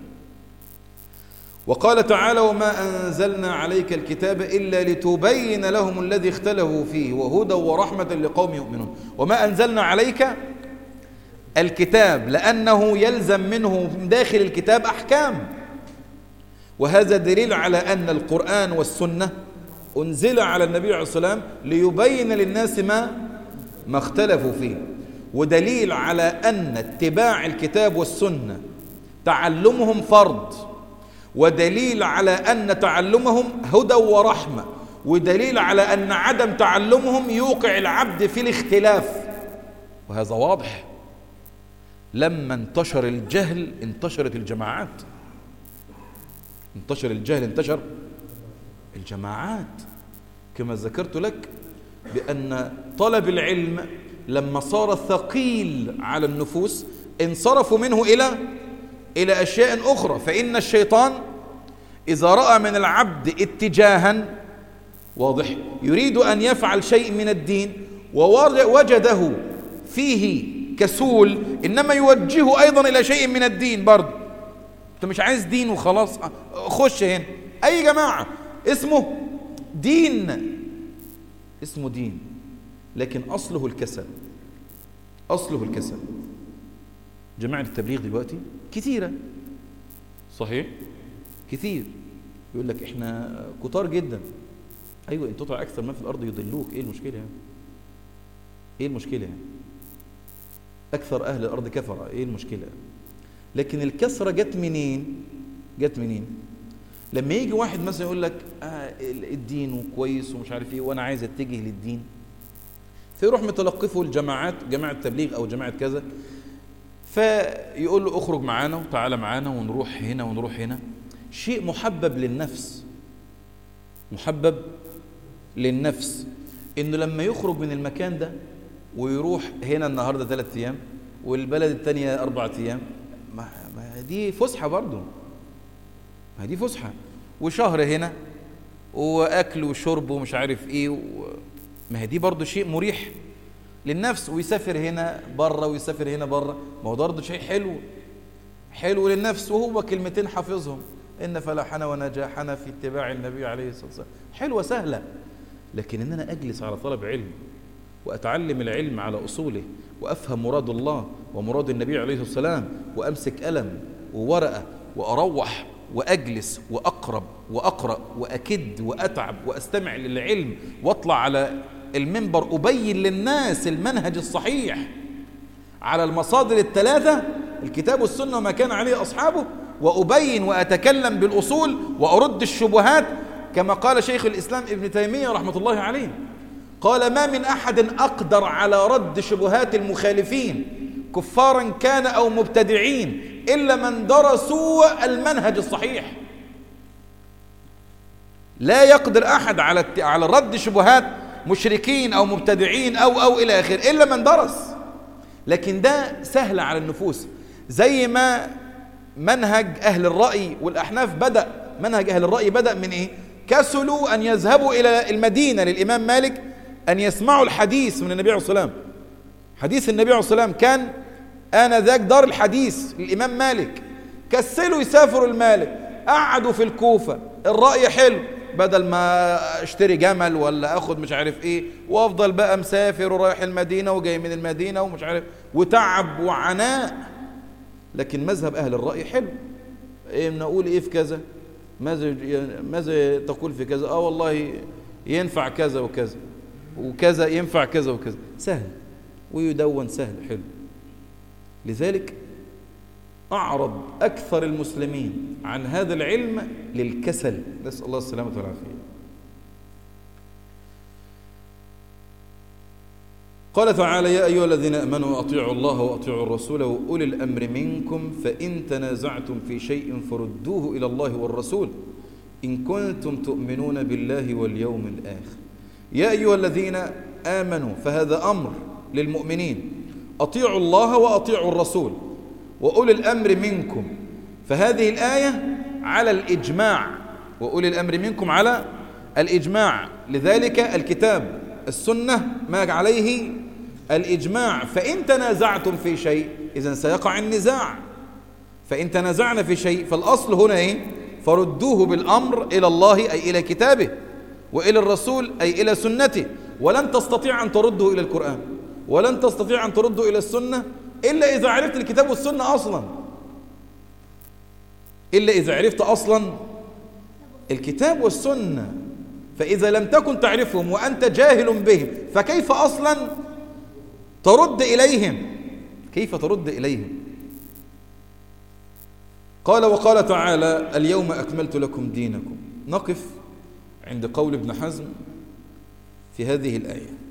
وقال تعالى وما أنزلنا عليك الكتاب إلا لتبين لهم الذي اختلفوا فيه وهدى ورحمة لقوم يؤمنون. وما أنزلنا عليك الكتاب لأنه يلزم منه داخل الكتاب أحكام، وهذا دليل على أن القرآن والسنة أنزل على النبي عليه الصلاة والسلام ليبين للناس ما ما اختلفوا فيه، ودليل على أن اتباع الكتاب والسنة تعلمهم فرض، ودليل على أن تعلمهم هدى ورحمة، ودليل على أن عدم تعلمهم يوقع العبد في الاختلاف، وهذا واضح. لما انتشر الجهل انتشرت الجماعات، انتشر الجهل انتشر الجماعات، كما ذكرت لك بأن طلب العلم لما صار ثقيل على النفوس انصرفوا منه إلى إلى أشياء أخرى. فإن الشيطان إذا رأى من العبد اتجاها واضح يريد أن يفعل شيء من الدين ووجده فيه كسول، إنما يوجهه أيضا إلى شيء من الدين برضه. أنت مش عايز دين وخلاص، خش هنا أي جماعة اسمه دين، اسمه دين، لكن أصله الكسل، أصله الكسل. جماعة التبليغ دلوقتي كثيرة، صحيح كثير، يقول لك إحنا كتار جدا. أيوة، إن تطع أكثر ما في الأرض يضلوك، إيه المشكلة يعني؟ إيه المشكلة يعني؟ أكثر أهل الأرض كفرة، إيه المشكلة؟ لكن الكسرة جت منين؟ جت منين؟ لما يجي واحد مثلا يقول لك آه الدين وكويس ومش عارف إيه وأنا عايز أتجه للدين، فيروح متلقفه الجماعات، جماعة تبليغ أو جماعة كذا، فيقول له اخرج معانا وتعالى معانا ونروح هنا ونروح هنا. شيء محبب للنفس، محبب للنفس، إنه لما يخرج من المكان ده ويروح هنا النهاردة ثلاث أيام والبلد الثانية أربعة أيام، ما, ما دي فسحة برضو، ما دي فسحة، وشهر هنا وأكل وشرب ومش عارف إيه و... ما دي برضو شيء مريح للنفس. ويسافر هنا بره ويسافر هنا بره، ما هو برضو شيء حلو، حلو للنفس، وهو كلمتين حافظهم: إن فلاحنا ونجاحنا في اتباع النبي عليه الصلاة والسلام، حلوة سهلة. لكن إن أنا أجلس على طلب علم وأتعلم العلم على أصوله وأفهم مراد الله ومراد النبي عليه الصلاة والسلام، وأمسك قلم وورقة وأروح وأجلس وأقرب وأقرأ وأكد وأتعب وأستمع للعلم وأطلع على المنبر أبين للناس المنهج الصحيح على المصادر الثلاثة، الكتاب والسنة وما كان عليه أصحابه، وأبين وأتكلم بالأصول وأرد الشبهات، كما قال شيخ الإسلام ابن تيمية رحمة الله عليه، قال: ما من أحد أقدر على رد شبهات المخالفين كفارا كان أو مبتدعين إلا من درسوا المنهج الصحيح. لا يقدر أحد على على رد شبهات مشركين أو مبتدعين أو أو إلى آخره إلا من درس. لكن ده سهل على النفوس، زي ما منهج أهل الرأي والأحناف بدأ. منهج أهل الرأي بدأ من إيه؟ كسلوا أن يذهبوا إلى المدينة للإمام مالك أن يسمعوا الحديث من النبي عليه الصلاة والسلام. حديث النبي عليه الصلاة والسلام كان آنذاك دار الحديث للإمام مالك. كسلوا يسافروا المالك، قعدوا في الكوفة، الرأي حلو، بدل ما اشتري جمل ولا اخد مش عارف ايه وافضل بقى مسافر ورايح المدينة وجاي من المدينة ومش عارف، وتعب وعناء. لكن مذهب أهل الرأي حلو. إيه نقول إيه في كذا؟ ماذا ماذا تقول في كذا؟ آه والله ينفع كذا وكذا وكذا، ينفع كذا وكذا، سهل ويدون سهل حلو. لذلك أعرض أكثر المسلمين عن هذا العلم للكسل، نسأل الله السلامة والعافية. قال تعالى: يا أيها الذين آمنوا أطيعوا الله وأطيعوا الرسول وأولي الأمر منكم فإن تنازعتم في شيء فردوه إلى الله والرسول إن كنتم تؤمنون بالله واليوم الآخر. يا أيها الذين آمنوا، فهذا أمر للمؤمنين، أطيعوا الله وأطيعوا الرسول وأولي الأمر منكم. فهذه الآية على الإجماع، وأولي الأمر منكم على الإجماع. لذلك الكتاب السنة ما عليه الإجماع. فإن تنازعتم في شيء، إذن سيقع النزاع. فإن تنازعنا في شيء فالأصل هنا إيه؟ فردوه بالأمر إلى الله أي إلى كتابه، وإلى الرسول أي إلى سنته. ولن تستطيع أن تردوا إلى القرآن، ولن تستطيع أن تردوا إلى السنة إلا إذا عرفت الكتاب والسنة أصلا، إلا إذا عرفت أصلا الكتاب والسنة. فإذا لم تكن تعرفهم وأنت جاهل بهم فكيف أصلا ترد إليهم؟ كيف ترد إليهم؟ قال: وقال تعالى: اليوم أكملت لكم دينكم. نقف عند قول ابن حزم في هذه الآية.